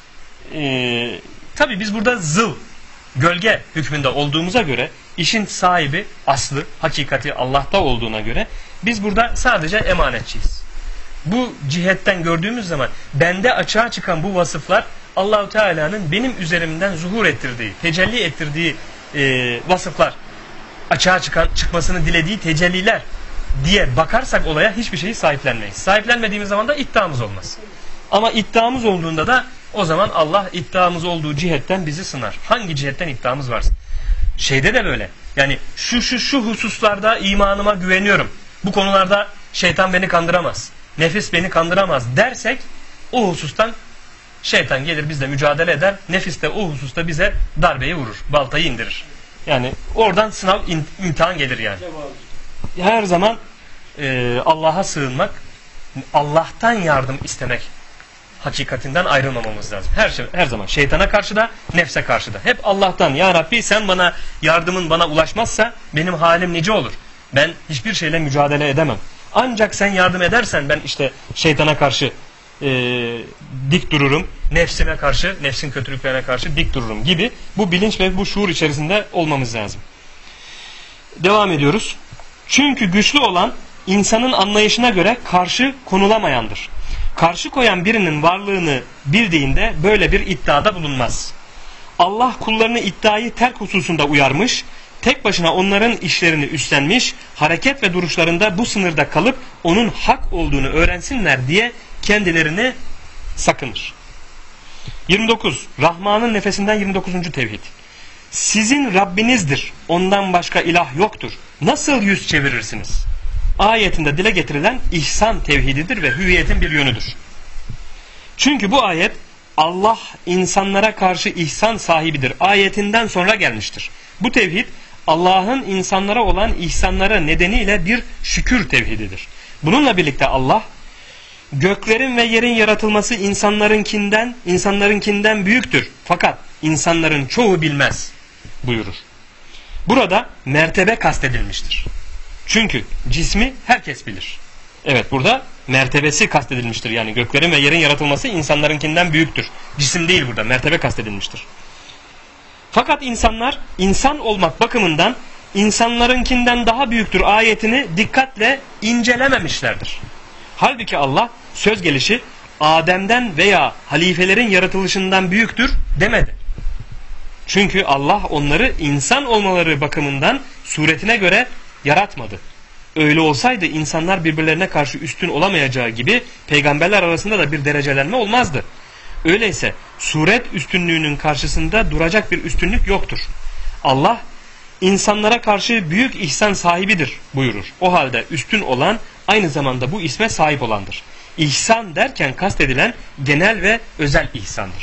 tabi biz burada gölge hükmünde olduğumuza göre, işin sahibi, aslı, hakikati Allah'ta olduğuna göre biz burada sadece emanetçiyiz. Bu cihetten gördüğümüz zaman bende açığa çıkan bu vasıflar Allah-u Teala'nın benim üzerimden zuhur ettirdiği, tecelli ettirdiği vasıflar, açığa çıkmasını dilediği tecelliler diye bakarsak olaya hiçbir şeyi sahiplenmeyiz. Sahiplenmediğimiz zaman da iddiamız olmaz. Ama iddiamız olduğunda da o zaman Allah iddiamız olduğu cihetten bizi sınar. Hangi cihetten iddiamız varsa. Şeyde de böyle. Yani şu hususlarda imanıma güveniyorum. Bu konularda şeytan beni kandıramaz. Nefis beni kandıramaz dersek o husustan şeytan gelir bizle mücadele eder. Nefis de o hususta bize darbeyi vurur. Baltayı indirir. Yani oradan sınav, imtihan gelir yani. Her zaman Allah'a sığınmak, Allah'tan yardım istemek hakikatinden ayrılmamamız lazım. Her zaman şeytana karşı da, nefse karşı da. Hep Allah'tan, ya Rabbi sen bana yardımın bana ulaşmazsa benim halim nice olur. Ben hiçbir şeyle mücadele edemem. Ancak sen yardım edersen ben işte şeytana karşı dik dururum. Nefsime karşı, nefsin kötülüklerine karşı dik dururum gibi bu bilinç ve bu şuur içerisinde olmamız lazım. Devam ediyoruz. Çünkü güçlü olan insanın anlayışına göre karşı konulamayandır. Karşı koyan birinin varlığını bildiğinde böyle bir iddiada bulunmaz. Allah kullarını iddiayı terk hususunda uyarmış, tek başına onların işlerini üstlenmiş, hareket ve duruşlarında bu sınırda kalıp onun hak olduğunu öğrensinler diye kendilerini sakınır. 29. Rahman'ın nefesinden 29. tevhid. Sizin Rabbinizdir, ondan başka ilah yoktur. Nasıl yüz çevirirsiniz? Ayetinde dile getirilen ihsan tevhididir ve hüviyetin bir yönüdür. Çünkü bu ayet Allah insanlara karşı ihsan sahibidir ayetinden sonra gelmiştir. Bu tevhid Allah'ın insanlara olan ihsanları nedeniyle bir şükür tevhididir. Bununla birlikte Allah göklerin ve yerin yaratılması insanlarınkinden büyüktür. Fakat insanların çoğu bilmez buyurur. Burada mertebe kastedilmiştir. Çünkü cismi herkes bilir. Evet, burada mertebesi kastedilmiştir. Yani göklerin ve yerin yaratılması insanlarınkinden büyüktür. Cisim değil burada, mertebe kastedilmiştir. Fakat insanlar insan olmak bakımından insanlarınkinden daha büyüktür ayetini dikkatle incelememişlerdir. Halbuki Allah söz gelişi Adem'den veya halifelerin yaratılışından büyüktür demedi. Çünkü Allah onları insan olmaları bakımından suretine göre yaratmadı. Öyle olsaydı insanlar birbirlerine karşı üstün olamayacağı gibi peygamberler arasında da bir derecelenme olmazdı. Öyleyse suret üstünlüğünün karşısında duracak bir üstünlük yoktur. Allah insanlara karşı büyük ihsan sahibidir buyurur. O halde üstün olan aynı zamanda bu isme sahip olandır. İhsan derken kastedilen genel ve özel ihsandır.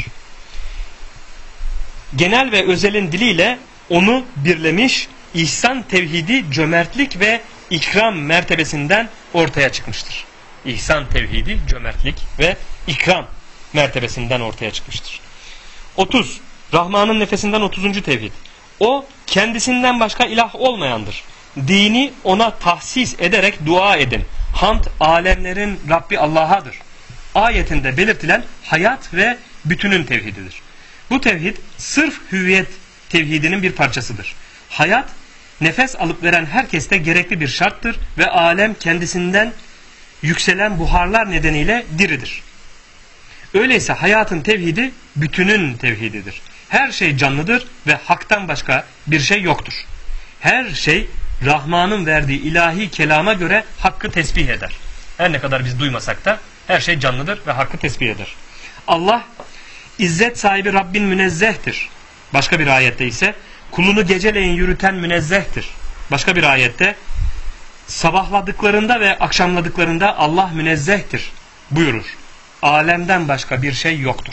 Genel ve özelin diliyle onu birlemiş, ihsan tevhidi cömertlik ve ikram mertebesinden ortaya çıkmıştır. İhsan tevhidi cömertlik ve ikram mertebesinden ortaya çıkmıştır. 30. Rahman'ın nefesinden 30. tevhid. O kendisinden başka ilah olmayandır. Dini ona tahsis ederek dua edin. Hamd alemlerin Rabbi Allah'adır. Ayetinde belirtilen hayat ve bütünün tevhididir. Bu tevhid sırf hüviyet tevhidinin bir parçasıdır. Hayat, nefes alıp veren herkeste gerekli bir şarttır ve alem kendisinden yükselen buharlar nedeniyle diridir. Öyleyse hayatın tevhidi bütünün tevhididir. Her şey canlıdır ve haktan başka bir şey yoktur. Her şey Rahman'ın verdiği ilahi kelama göre hakkı tesbih eder. Her ne kadar biz duymasak da her şey canlıdır ve hakkı tesbih eder. Allah İzzet sahibi Rabbin münezzehtir. Başka bir ayette ise kulunu geceleyin yürüten münezzehtir. Başka bir ayette sabahladıklarında ve akşamladıklarında Allah münezzehtir buyurur. Alemden başka bir şey yoktur.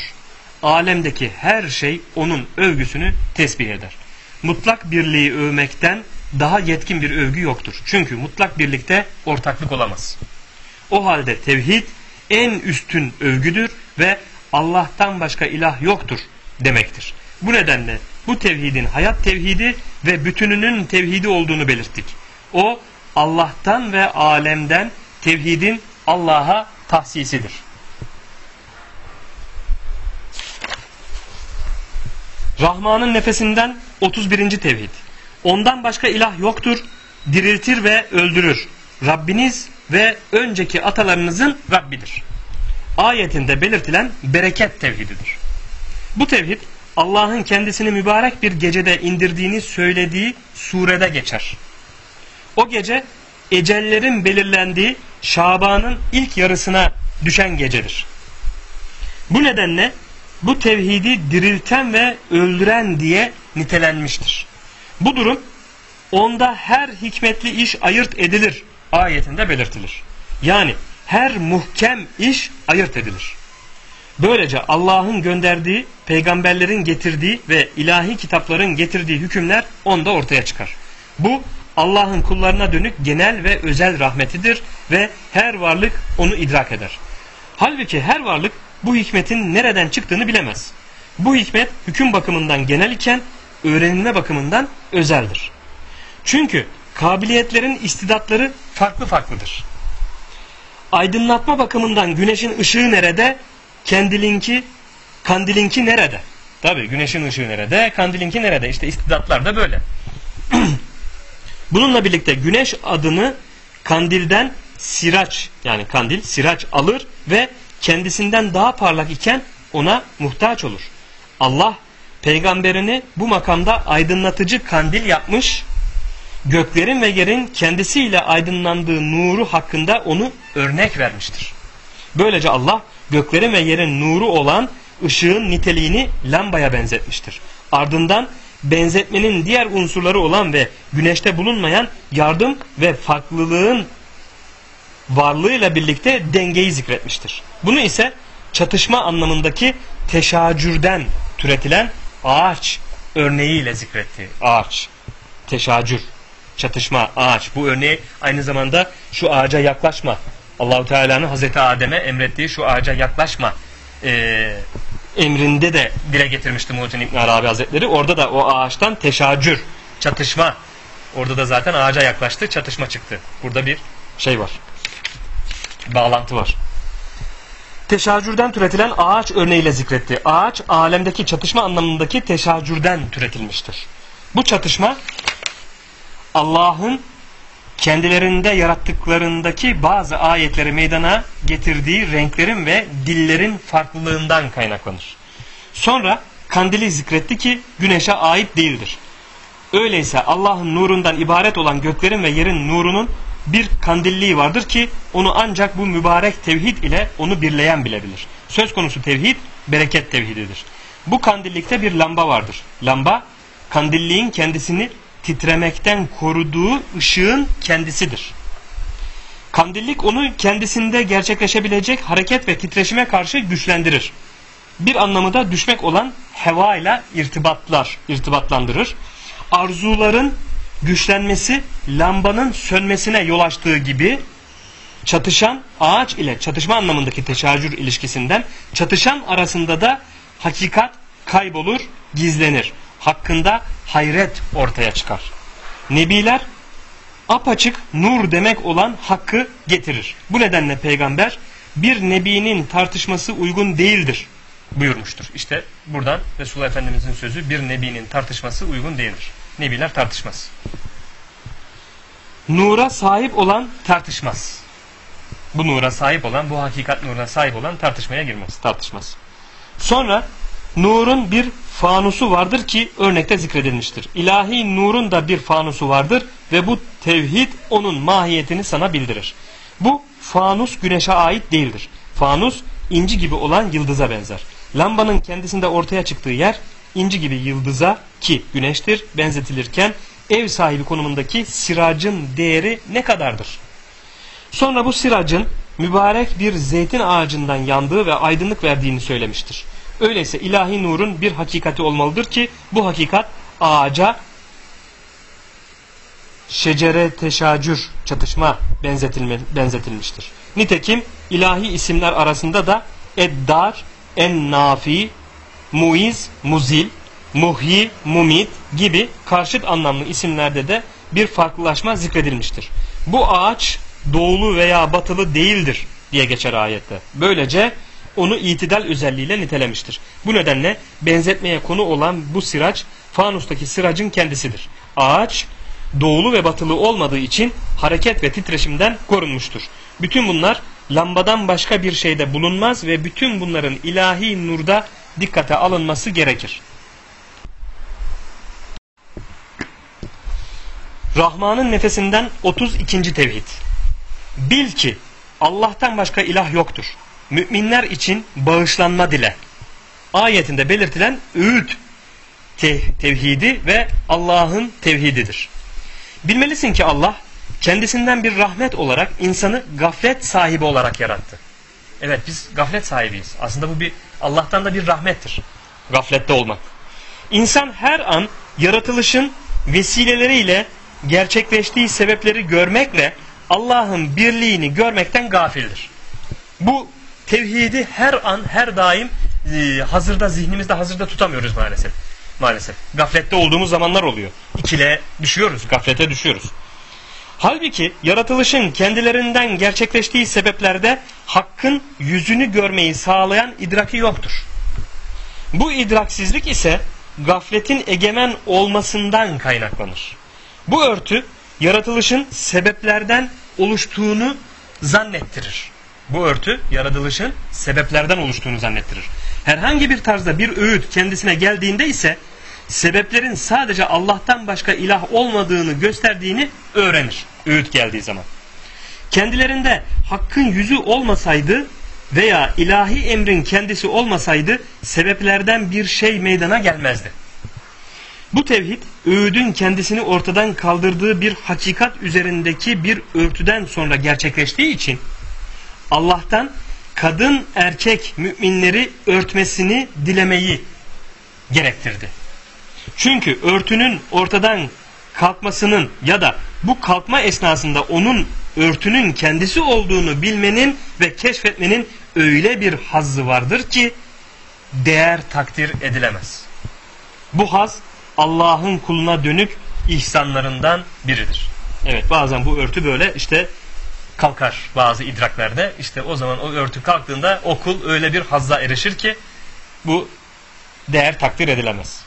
Alemdeki her şey onun övgüsünü tesbih eder. Mutlak birliği övmekten daha yetkin bir övgü yoktur. Çünkü mutlak birlikte ortaklık olamaz. O halde tevhid en üstün övgüdür ve Allah'tan başka ilah yoktur demektir. Bu nedenle bu tevhidin hayat tevhidi ve bütününün tevhidi olduğunu belirttik. O Allah'tan ve alemden tevhidin Allah'a tahsisidir. Rahman'ın nefesinden 31. tevhid. Ondan başka ilah yoktur, diriltir ve öldürür. Rabbiniz ve önceki atalarınızın Rabbidir. Ayetinde belirtilen bereket tevhididir. Bu tevhid Allah'ın kendisini mübarek bir gecede indirdiğini söylediği surede geçer. O gece ecellerin belirlendiği Şaban'ın ilk yarısına düşen gecedir. Bu nedenle bu tevhidi dirilten ve öldüren diye nitelenmiştir. Bu durum onda her hikmetli iş ayırt edilir ayetinde belirtilir. Yani her muhkem iş ayırt edilir. Böylece Allah'ın gönderdiği, peygamberlerin getirdiği ve ilahi kitapların getirdiği hükümler onda ortaya çıkar. Bu Allah'ın kullarına dönük genel ve özel rahmetidir ve her varlık onu idrak eder. Halbuki her varlık bu hikmetin nereden çıktığını bilemez. Bu hikmet hüküm bakımından genel iken öğrenilme bakımından özeldir. Çünkü kabiliyetlerin istidatları farklı farklıdır. Aydınlatma bakımından güneşin ışığı nerede, kandilinki nerede? Tabii güneşin ışığı nerede, kandilinki nerede? İşte istidatlar da böyle. Bununla birlikte güneş adını kandilden siraç, yani kandil, siraç alır ve kendisinden daha parlak iken ona muhtaç olur. Allah peygamberini bu makamda aydınlatıcı kandil yapmış, göklerin ve yerin kendisiyle aydınlandığı nuru hakkında onu örnek vermiştir. Böylece Allah göklerin ve yerin nuru olan ışığın niteliğini lambaya benzetmiştir. Ardından benzetmenin diğer unsurları olan ve güneşte bulunmayan yardım ve farklılığın varlığıyla birlikte dengeyi zikretmiştir. Bunu ise çatışma anlamındaki teşacürden türetilen ağaç örneğiyle zikretti. Ağaç, teşacür, çatışma, ağaç. Bu örneği aynı zamanda şu ağaca yaklaşma, Allah-u Teala'nın Hazreti Adem'e emrettiği şu ağaca yaklaşma emrinde de dile getirmişti Muhittin İbn Arabi Hazretleri. Orada da o ağaçtan teşacür, çatışma. Orada da zaten ağaca yaklaştı, çatışma çıktı. Burada bir şey var. Bağlantı var. Teşacürden türetilen ağaç örneğiyle zikretti. Ağaç alemdeki çatışma anlamındaki teşacürden türetilmiştir. Bu çatışma Allah'ın kendilerinde yarattıklarındaki bazı ayetleri meydana getirdiği renklerin ve dillerin farklılığından kaynaklanır. Sonra kandili zikretti ki güneşe ait değildir. Öyleyse Allah'ın nurundan ibaret olan göklerin ve yerin nurunun bir kandilliği vardır ki onu ancak bu mübarek tevhid ile onu birleyen bilebilir. Söz konusu tevhid bereket tevhididir. Bu kandillikte bir lamba vardır. Lamba kandilliğin kendisini titremekten koruduğu ışığın kendisidir. Kandillik onu kendisinde gerçekleşebilecek hareket ve titreşime karşı güçlendirir. Bir anlamı da düşmek olan heva ile irtibatlandırır. Arzuların güçlenmesi lambanın sönmesine yol açtığı gibi çatışan ağaç ile çatışma anlamındaki teşacür ilişkisinden çatışan arasında da hakikat kaybolur, gizlenir. Hakkında hayret ortaya çıkar. Nebiler apaçık nur demek olan hakkı getirir. Bu nedenle peygamber bir nebinin tartışması uygun değildir buyurmuştur. İşte buradan Resulullah Efendimizin sözü, bir nebinin tartışması uygun değildir. Nebiler tartışmaz. Nura sahip olan tartışmaz. Bu nura sahip olan, bu hakikat nuruna sahip olan tartışmaya girmez, tartışmaz. Sonra nurun bir fanusu vardır ki örnekte zikredilmiştir. İlahi nurun da bir fanusu vardır ve bu tevhid onun mahiyetini sana bildirir. Bu fanus güneşe ait değildir. Fanus inci gibi olan yıldıza benzer. Lambanın kendisinde ortaya çıktığı yer inci gibi yıldıza, ki güneştir, benzetilirken ev sahibi konumundaki siracın değeri ne kadardır? Sonra bu siracın mübarek bir zeytin ağacından yandığı ve aydınlık verdiğini söylemiştir. Öyleyse ilahi nurun bir hakikati olmalıdır ki bu hakikat ağaca şecere teşacür, çatışma benzetilmiştir. Nitekim ilahi isimler arasında da Eddar, En-Nafi, Muiz, Muzil, Muhyi, Mumit gibi karşıt anlamlı isimlerde de bir farklılaşma zikredilmiştir. Bu ağaç doğulu veya batılı değildir diye geçer ayette. Böylece onu itidal özelliğiyle nitelemiştir. Bu nedenle benzetmeye konu olan bu sıraç fanustaki sıracın kendisidir. Ağaç doğulu ve batılı olmadığı için hareket ve titreşimden korunmuştur. Bütün bunlar lambadan başka bir şeyde bulunmaz ve bütün bunların ilahi nurda dikkate alınması gerekir. Rahman'ın nefesinden 32. tevhid. Bil ki Allah'tan başka ilah yoktur. Müminler için bağışlanma dile. Ayetinde belirtilen öğüt tevhidi ve Allah'ın tevhididir. Bilmelisin ki Allah kendisinden bir rahmet olarak insanı gaflet sahibi olarak yarattı. Evet, biz gaflet sahibiyiz. Aslında bu bir Allah'tan da bir rahmettir. Gaflette olmak. İnsan her an yaratılışın vesileleriyle gerçekleştiği sebepleri görmekle Allah'ın birliğini görmekten gafildir. Bu tevhidi her an, her daim hazırda, zihnimizde hazırda tutamıyoruz maalesef. Gaflette olduğumuz zamanlar oluyor. İkile düşüyoruz, gaflete düşüyoruz. Halbuki yaratılışın kendilerinden gerçekleştiği sebeplerde hakkın yüzünü görmeyi sağlayan idraki yoktur. Bu idraksizlik ise gafletin egemen olmasından kaynaklanır. Bu örtü yaratılışın sebeplerden oluştuğunu zannettirir. Bu örtü yaratılışın sebeplerden oluştuğunu zannettirir. Herhangi bir tarzda bir öğüt kendisine geldiğinde ise sebeplerin sadece Allah'tan başka ilah olmadığını gösterdiğini öğrenir. Öğüt geldiği zaman. Kendilerinde hakkın yüzü olmasaydı veya ilahi emrin kendisi olmasaydı sebeplerden bir şey meydana gelmezdi. Bu tevhid öğüdün kendisini ortadan kaldırdığı bir hakikat üzerindeki bir örtüden sonra gerçekleştiği için Allah'tan kadın erkek müminleri örtmesini dilemeyi gerektirdi. Çünkü örtünün ortadan kalkmasının ya da bu kalkma esnasında onun örtünün kendisi olduğunu bilmenin ve keşfetmenin öyle bir hazzı vardır ki değer takdir edilemez. Bu haz Allah'ın kuluna dönük ihsanlarından biridir. Evet, bazen bu örtü böyle işte kalkar bazı idraklerde. İşte o zaman o örtü kalktığında o kul öyle bir hazza erişir ki bu değer takdir edilemez.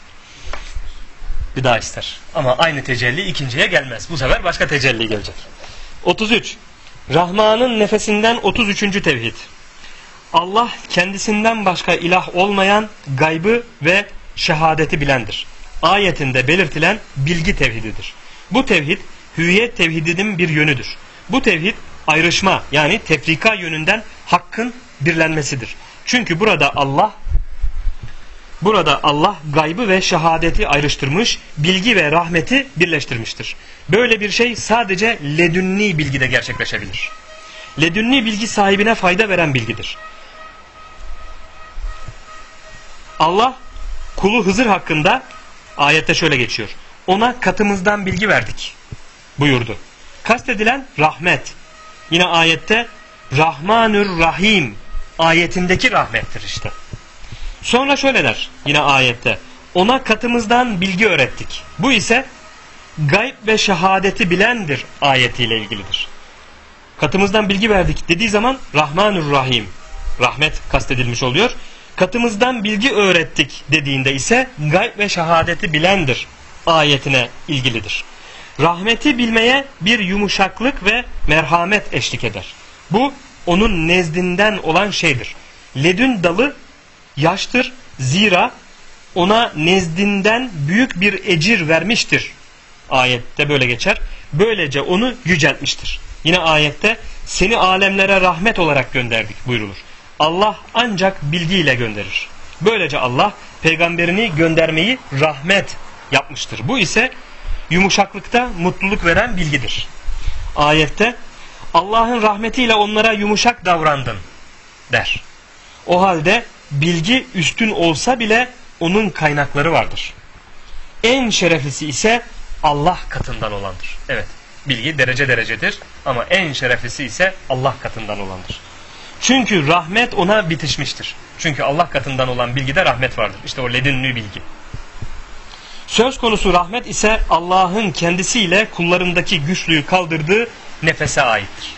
Bir daha ister. Ama aynı tecelli ikinciye gelmez. Bu sefer başka tecelli gelecek. 33. Rahman'ın nefesinden 33. tevhid. Allah kendisinden başka ilah olmayan gaybı ve şehadeti bilendir. Ayetinde belirtilen bilgi tevhididir. Bu tevhid hüviyet tevhidinin bir yönüdür. Bu tevhid ayrışma yani tefrika yönünden hakkın birlenmesidir. Çünkü burada Allah gaybı ve şehadeti ayrıştırmış, bilgi ve rahmeti birleştirmiştir. Böyle bir şey sadece ledünni bilgide gerçekleşebilir. Ledünni bilgi sahibine fayda veren bilgidir. Allah kulu Hızır hakkında ayette şöyle geçiyor. Ona katımızdan bilgi verdik buyurdu. Kastedilen rahmet. Yine ayette Rahmanür Rahim ayetindeki rahmettir işte. Sonra şöyle der yine ayette. Ona katımızdan bilgi öğrettik. Bu ise gayb ve şehadeti bilendir ayetiyle ilgilidir. Katımızdan bilgi verdik dediği zaman Rahmanür Rahim. Rahmet kastedilmiş oluyor. Katımızdan bilgi öğrettik dediğinde ise gayb ve şehadeti bilendir ayetine ilgilidir. Rahmeti bilmeye bir yumuşaklık ve merhamet eşlik eder. Bu onun nezdinden olan şeydir. Ledün dalı yaştır. Zira ona nezdinden büyük bir ecir vermiştir. Ayette böyle geçer. Böylece onu yüceltmiştir. Yine ayette seni alemlere rahmet olarak gönderdik buyrulur. Allah ancak bilgiyle gönderir. Böylece Allah peygamberini göndermeyi rahmet yapmıştır. Bu ise yumuşaklıkta mutluluk veren bilgidir. Ayette Allah'ın rahmetiyle onlara yumuşak davrandın der. O halde bilgi üstün olsa bile onun kaynakları vardır. En şereflisi ise Allah katından olandır. Evet, bilgi derece derecedir ama en şereflisi ise Allah katından olandır. Çünkü rahmet ona bitişmiştir. Çünkü Allah katından olan bilgide rahmet vardır. İşte o ledünnü bilgi. Söz konusu rahmet ise Allah'ın kendisiyle kullarındaki güçlüğü kaldırdığı nefese aittir.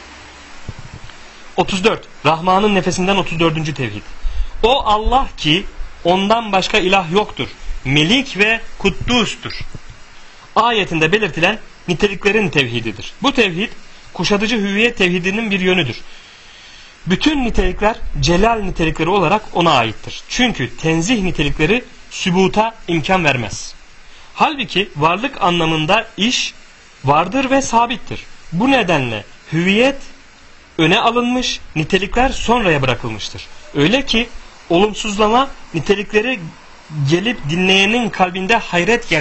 34. Rahman'ın nefesinden 34. tevhid. O Allah ki ondan başka ilah yoktur. Melik ve kuddustur. Ayetinde belirtilen niteliklerin tevhididir. Bu tevhid kuşatıcı hüviyet tevhidinin bir yönüdür. Bütün nitelikler celal nitelikleri olarak ona aittir. Çünkü tenzih nitelikleri sübuta imkan vermez. Halbuki varlık anlamında iş vardır ve sabittir. Bu nedenle hüviyet öne alınmış, nitelikler sonraya bırakılmıştır. Öyle ki olumsuzlama nitelikleri gelip dinleyenin kalbinde hayret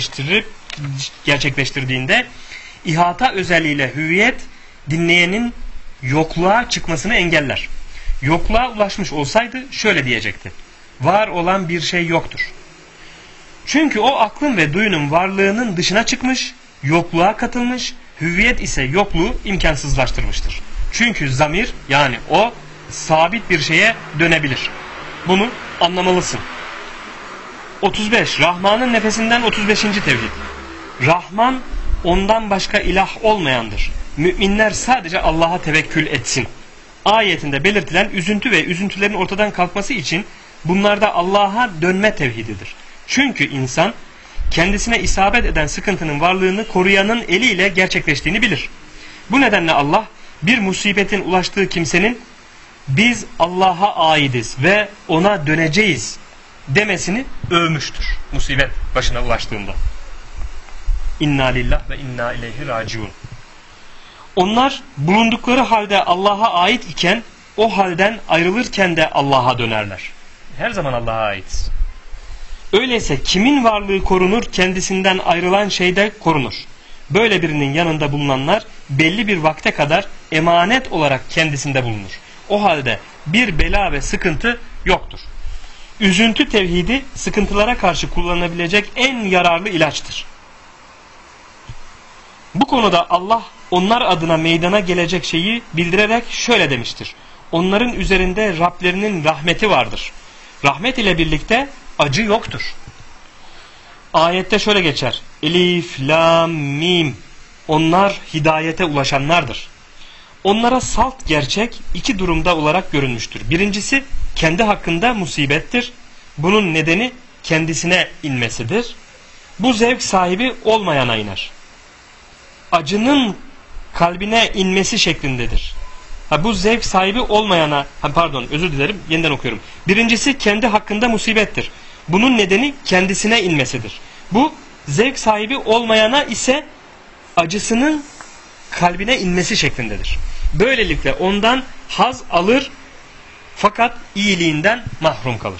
gerçekleştirdiğinde ihata özelliğiyle hüviyet dinleyenin yokluğa çıkmasını engeller. Yokluğa ulaşmış olsaydı şöyle diyecekti: var olan bir şey yoktur. Çünkü o aklın ve duyunun varlığının dışına çıkmış, yokluğa katılmış, hüviyet ise yokluğu imkansızlaştırmıştır. Çünkü zamir, yani o, sabit bir şeye dönebilir. Bunu anlamalısın. 35. Rahman'ın nefesinden 35. tevhid. Rahman ondan başka ilah olmayandır. Müminler sadece Allah'a tevekkül etsin. Ayetinde belirtilen üzüntü ve üzüntülerin ortadan kalkması için bunlarda Allah'a dönme tevhididir. Çünkü insan kendisine isabet eden sıkıntının varlığını koruyanın eliyle gerçekleştiğini bilir. Bu nedenle Allah bir musibetin ulaştığı kimsenin biz Allah'a aidiz ve ona döneceğiz demesini övmüştür. Musibet başına ulaştığında. İnna lillah ve inna ileyhi raciun. Onlar bulundukları halde Allah'a ait iken o halden ayrılırken de Allah'a dönerler. Her zaman Allah'a aitiz. Öyleyse kimin varlığı korunur, kendisinden ayrılan şey de korunur. Böyle birinin yanında bulunanlar belli bir vakte kadar emanet olarak kendisinde bulunur. O halde bir bela ve sıkıntı yoktur. Üzüntü tevhidi sıkıntılara karşı kullanılabilecek en yararlı ilaçtır. Bu konuda Allah onlar adına meydana gelecek şeyi bildirerek şöyle demiştir: onların üzerinde Rablerinin rahmeti vardır. Rahmet ile birlikte acı yoktur. Ayette şöyle geçer: Elif, Lam, Mim. Onlar hidayete ulaşanlardır. Onlara salt gerçek iki durumda olarak görünmüştür. Birincisi kendi hakkında musibettir. Bunun nedeni kendisine inmesidir. Bu zevk sahibi olmayana iner. Acının kalbine inmesi şeklindedir. Bu zevk sahibi olmayana, yeniden okuyorum. Birincisi kendi hakkında musibettir. Bunun nedeni kendisine inmesidir. Bu zevk sahibi olmayana ise acısının kalbine inmesi şeklindedir. Böylelikle ondan haz alır fakat iyiliğinden mahrum kalır.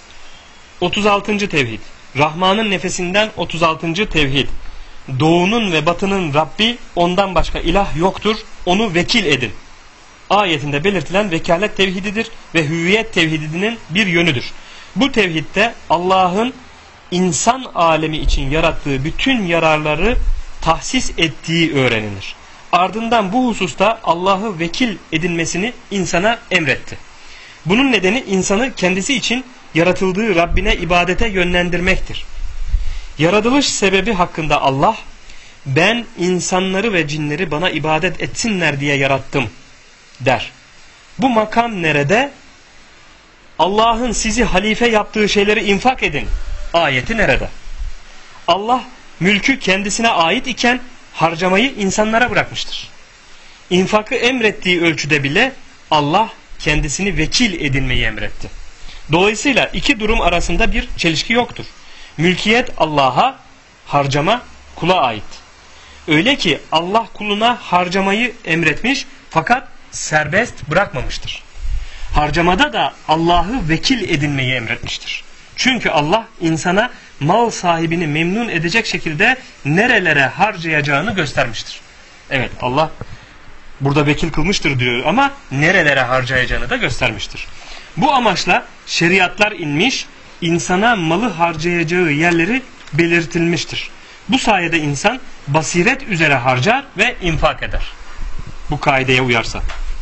36. tevhid. Rahman'ın nefesinden 36. tevhid. Doğunun ve batının Rabbi, ondan başka ilah yoktur, onu vekil edin. Ayetinde belirtilen vekalet tevhididir ve hüviyet tevhidinin bir yönüdür. Bu tevhidde Allah'ın insan alemi için yarattığı bütün yararları tahsis ettiği öğrenilir. Ardından bu hususta Allah'ı vekil edinmesini insana emretti. Bunun nedeni insanı kendisi için yaratıldığı Rabbine ibadete yönlendirmektir. Yaratılış sebebi hakkında Allah, ben insanları ve cinleri bana ibadet etsinler diye yarattım der. Bu makam nerede? Allah'ın sizi halife yaptığı şeyleri infak edin ayeti nerede? Allah mülkü kendisine ait iken harcamayı insanlara bırakmıştır. İnfakı emrettiği ölçüde bile Allah kendisini vekil edinmeyi emretti. Dolayısıyla iki durum arasında bir çelişki yoktur. Mülkiyet Allah'a, harcama kula ait. Öyle ki Allah kuluna harcamayı emretmiş fakat serbest bırakmamıştır. Harcamada da Allah'ı vekil edinmeyi emretmiştir. Çünkü Allah insana mal sahibini memnun edecek şekilde nerelere harcayacağını göstermiştir. Evet, Allah burada vekil kılmıştır diyor ama nerelere harcayacağını da göstermiştir. Bu amaçla şeriatlar inmiş, insana malı harcayacağı yerleri belirtilmiştir. Bu sayede insan basiret üzere harcar ve infak eder. Bu kaideye uyarsa.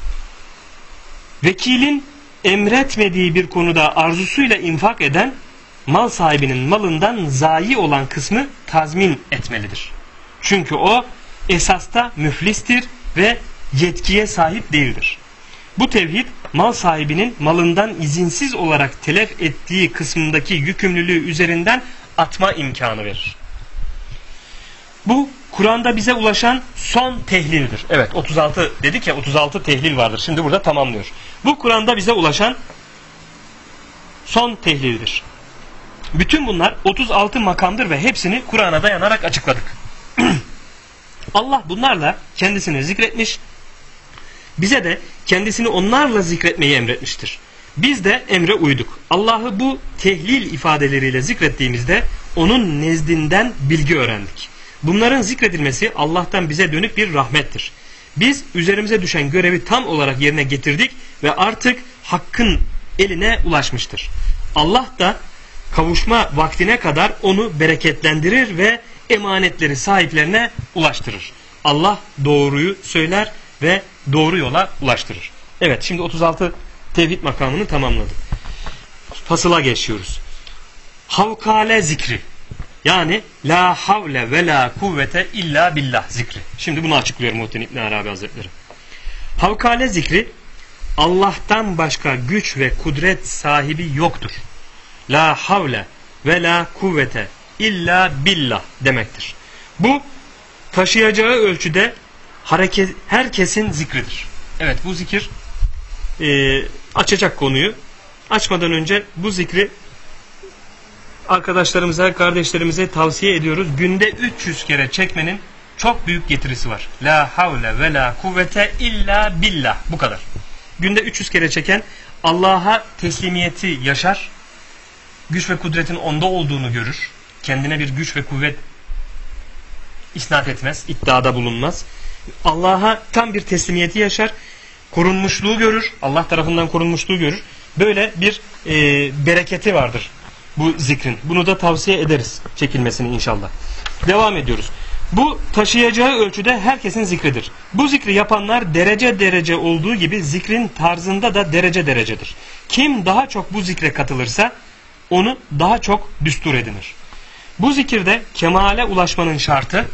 Vekilin emretmediği bir konuda arzusuyla infak eden, mal sahibinin malından zayi olan kısmı tazmin etmelidir. Çünkü o esasta müflistir ve yetkiye sahip değildir. Bu tevhid, mal sahibinin malından izinsiz olarak telef ettiği kısmındaki yükümlülüğü üzerinden atma imkanı verir. Bu Kur'an'da bize ulaşan son tehlildir. Evet, 36 dedik ya, 36 tehlil vardır. Şimdi burada tamamlıyor. Bu Kur'an'da bize ulaşan son tehlildir. Bütün bunlar 36 makamdır ve hepsini Kur'an'a dayanarak açıkladık. Allah bunlarla kendisini zikretmiş, bize de kendisini onlarla zikretmeyi emretmiştir. Biz de emre uyduk. Allah'ı bu tehlil ifadeleriyle zikrettiğimizde onun nezdinden bilgi öğrendik. Bunların zikredilmesi Allah'tan bize dönük bir rahmettir. Biz üzerimize düşen görevi tam olarak yerine getirdik ve artık Hakk'ın eline ulaşmıştır. Allah da kavuşma vaktine kadar onu bereketlendirir ve emanetleri sahiplerine ulaştırır. Allah doğruyu söyler ve doğru yola ulaştırır. Evet, şimdi 36 tevhid makamını tamamladık. Fasıla geçiyoruz. Havkale zikri. Yani la havle ve la kuvvete illa billah zikri. Şimdi bunu açıklıyor Muhittin İbn Arabi Hazretleri. Havkale zikri, Allah'tan başka güç ve kudret sahibi yoktur. La havle ve la kuvvete illa billah demektir. Bu taşıyacağı ölçüde herkesin zikridir. Evet, bu zikir açacak konuyu. Açmadan önce bu zikri arkadaşlarımıza, kardeşlerimize tavsiye ediyoruz. Günde 300 kere çekmenin çok büyük getirisi var. La havle ve la kuvvete illa billah. Bu kadar. Günde 300 kere çeken Allah'a teslimiyeti yaşar. Güç ve kudretin onda olduğunu görür. Kendine bir güç ve kuvvet isnat etmez, iddiada bulunmaz. Allah'a tam bir teslimiyeti yaşar. Korunmuşluğu görür. Allah tarafından korunmuşluğu görür. Böyle bir bereketi vardır bu zikrin. Bunu da tavsiye ederiz çekilmesini inşallah. Devam ediyoruz. Bu taşıyacağı ölçüde herkesin zikridir. Bu zikri yapanlar derece derece olduğu gibi zikrin tarzında da derece derecedir. Kim daha çok bu zikre katılırsa onu daha çok düstur edinir. Bu zikirde kemale ulaşmanın şartı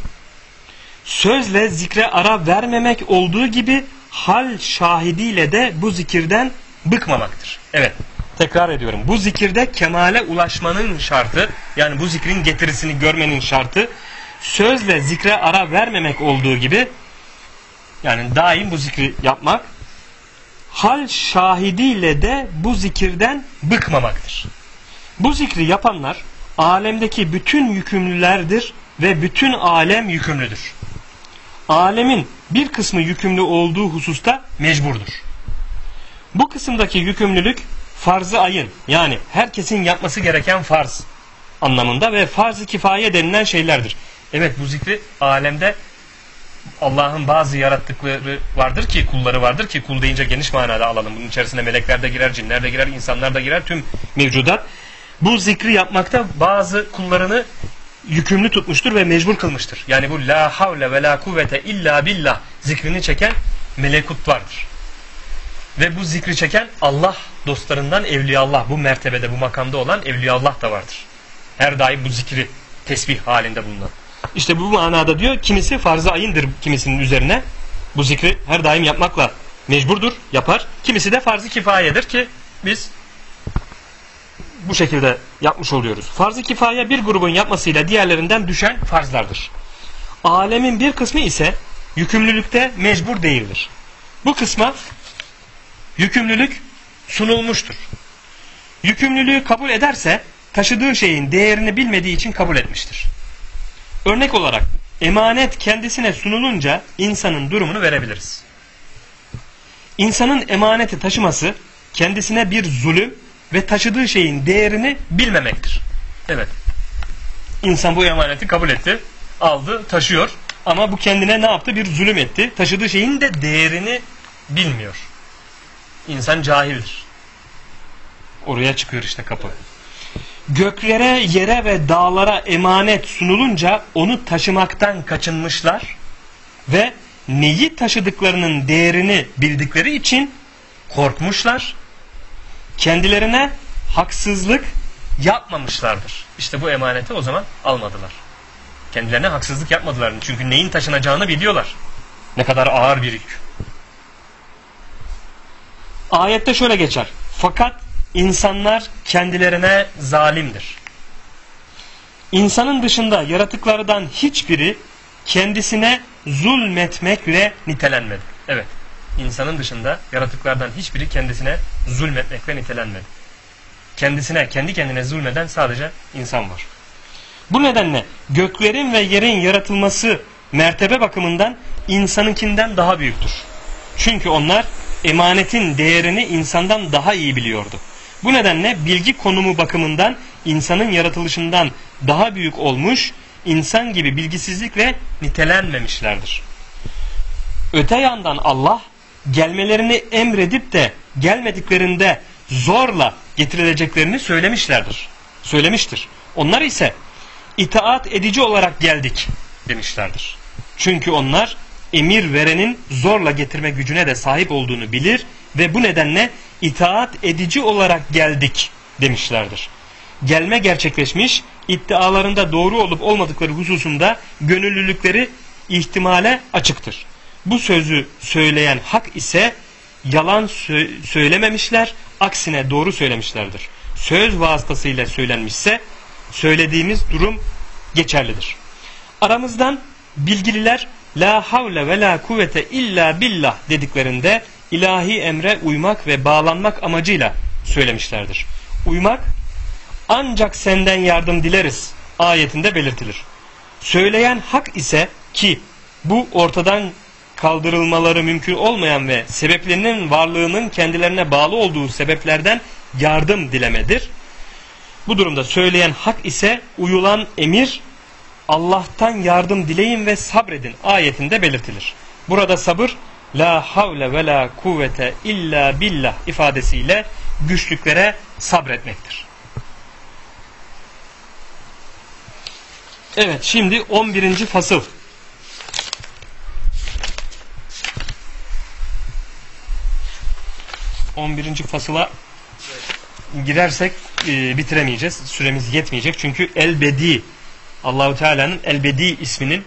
sözle zikre ara vermemek olduğu gibi hal şahidiyle de bu zikirden bıkmamaktır. Evet, tekrar ediyorum. Bu zikirde kemale ulaşmanın şartı, yani bu zikrin getirisini görmenin şartı sözle zikre ara vermemek olduğu gibi, yani daim bu zikri yapmak, hal şahidiyle de bu zikirden bıkmamaktır. Bu zikri yapanlar alemdeki bütün yükümlülerdir ve bütün alem yükümlüdür. Alemin bir kısmı yükümlü olduğu hususta mecburdur. Bu kısımdaki yükümlülük farz-ı ayın, yani herkesin yapması gereken farz anlamında ve farz-ı kifaye denilen şeylerdir. Evet, bu zikri alemde Allah'ın bazı yarattıkları vardır ki, kulları vardır ki, kul deyince geniş manada alalım. Bunun içerisine melekler de girer, cinler de girer, insanlar da girer, tüm mevcudat. Bu zikri yapmakta bazı kullarını yükümlü tutmuştur ve mecbur kılmıştır. Yani bu la havle ve la kuvvete illa billah zikrini çeken melekut vardır. Ve bu zikri çeken Allah dostlarından evliyaullah, bu mertebede, bu makamda olan evliyaullah da vardır. Her daim bu zikri tesbih halinde bulunan. İşte bu manada diyor, kimisi farz-ı ayındır kimisinin üzerine. Bu zikri her daim yapmakla mecburdur, yapar. Kimisi de farz-ı kifayedir ki biz bu şekilde yapmış oluyoruz. Farz-ı kifaye bir grubun yapmasıyla diğerlerinden düşen farzlardır. Alemin bir kısmı ise yükümlülükte mecbur değildir. Bu kısma yükümlülük sunulmuştur. Yükümlülüğü kabul ederse taşıdığı şeyin değerini bilmediği için kabul etmiştir. Örnek olarak emanet kendisine sunulunca insanın durumunu verebiliriz. İnsanın emaneti taşıması kendisine bir zulüm ve taşıdığı şeyin değerini bilmemektir. Evet. İnsan bu emaneti kabul etti, aldı, taşıyor ama bu kendine ne yaptı? Bir zulüm etti. Taşıdığı şeyin de değerini bilmiyor. İnsan cahildir. Oraya çıkıyor işte kapı. göklere, yere ve dağlara emanet sunulunca onu taşımaktan kaçınmışlar ve neyi taşıdıklarının değerini bildikleri için korkmuşlar. Kendilerine haksızlık yapmamışlardır. İşte bu emaneti o zaman almadılar. Kendilerine haksızlık yapmadılar. Çünkü neyin taşınacağını biliyorlar. Ne kadar ağır bir yük. Ayette şöyle geçer. Fakat insanlar kendilerine zalimdir. İnsanın dışında yaratıklardan hiçbiri kendisine zulmetmekle nitelenmedi. Evet, insanın dışında yaratıklardan hiçbiri kendisine zulmetmekle nitelenmedi. Kendi kendine zulmeden sadece insan var. Bu nedenle göklerin ve yerin yaratılması mertebe bakımından insanınkinden daha büyüktür. Çünkü onlar emanetin değerini insandan daha iyi biliyordu. Bu nedenle bilgi konumu bakımından insanın yaratılışından daha büyük olmuş, insan gibi bilgisizlikle nitelenmemişlerdir. Öte yandan Allah gelmelerini emredip de gelmediklerinde zorla getirileceklerini söylemiştir. Onlar ise itaat edici olarak geldik demişlerdir. Çünkü onlar emir verenin zorla getirme gücüne de sahip olduğunu bilir ve bu nedenle itaat edici olarak geldik demişlerdir. Gelme gerçekleşmiş, iddialarında doğru olup olmadıkları hususunda gönüllülükleri ihtimale açıktır. Bu sözü söyleyen hak ise yalan söylememişler, aksine doğru söylemişlerdir. Söz vasıtasıyla söylenmişse söylediğimiz durum geçerlidir. Aramızdan bilgililer la havle ve la kuvvete illa billah dediklerinde ilahi emre uymak ve bağlanmak amacıyla söylemişlerdir. Uymak ancak senden yardım dileriz ayetinde belirtilir. Söyleyen hak ise ki bu ortadan kaldırılmaları mümkün olmayan ve sebeplerinin varlığının kendilerine bağlı olduğu sebeplerden yardım dilemedir. Bu durumda söyleyen hak ise uyulan emir Allah'tan yardım dileyin ve sabredin ayetinde belirtilir. Burada sabır la havle ve la kuvvete illa billah ifadesiyle güçlüklere sabretmektir. Evet, şimdi 11. fasıl. Fasıla girersek bitiremeyeceğiz. Süremiz yetmeyecek. Çünkü El-Bedi, Allahu Teala'nın El-Bedi isminin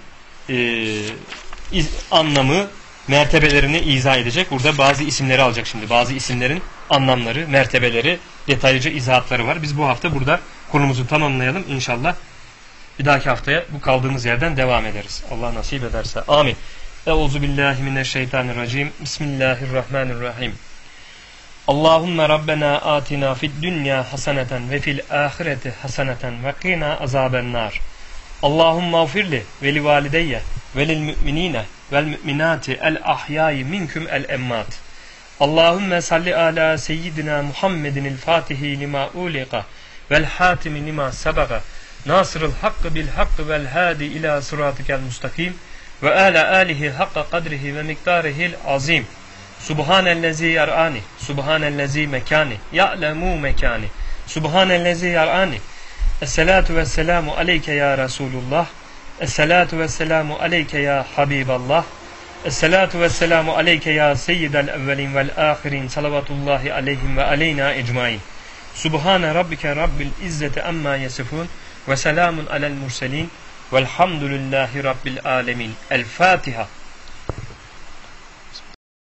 anlamı, mertebelerini izah edecek. Burada bazı isimleri alacak şimdi. Bazı isimlerin anlamları, mertebeleri, detaylıca izahatları var. Biz bu hafta burada konumuzu tamamlayalım. İnşallah bir dahaki haftaya bu kaldığımız yerden devam ederiz. Allah nasip ederse. Amin. Euzubillahimineşşeytanirracim. Bismillahirrahmanirrahim. Allahümme Rabbena atina fid dünya haseneten ve fil ahireti haseneten ve qina azabennar. Allahümme afirli ve li valideyye ve lil müminine vel müminati el ahyai minküm el emmat. Allahümme salli ala seyyidina Muhammedinil fatihi lima uliqa vel hatimi lima sabaga nasırıl hakkı bil hakkı vel hadi ila sıratikel mustakim ve ala alihi hakka kadrihi ve miktarihil azim. Subhanellezi yar'ani, subhanellezi mekani, ya'lemu mekani, subhanellezi yar'ani. Esselatu vesselamu aleyke ya Resulullah, esselatu vesselamu aleyke ya Habiballah, esselatu vesselamu aleyke ya seyyidel evvelin vel ahirin, salavatullahi aleyhim ve aleyna ecmain. Subhane rabbike rabbil izzeti amma yasifun ve selamun alel murselin velhamdülillahi rabbil alemin. El Fatiha.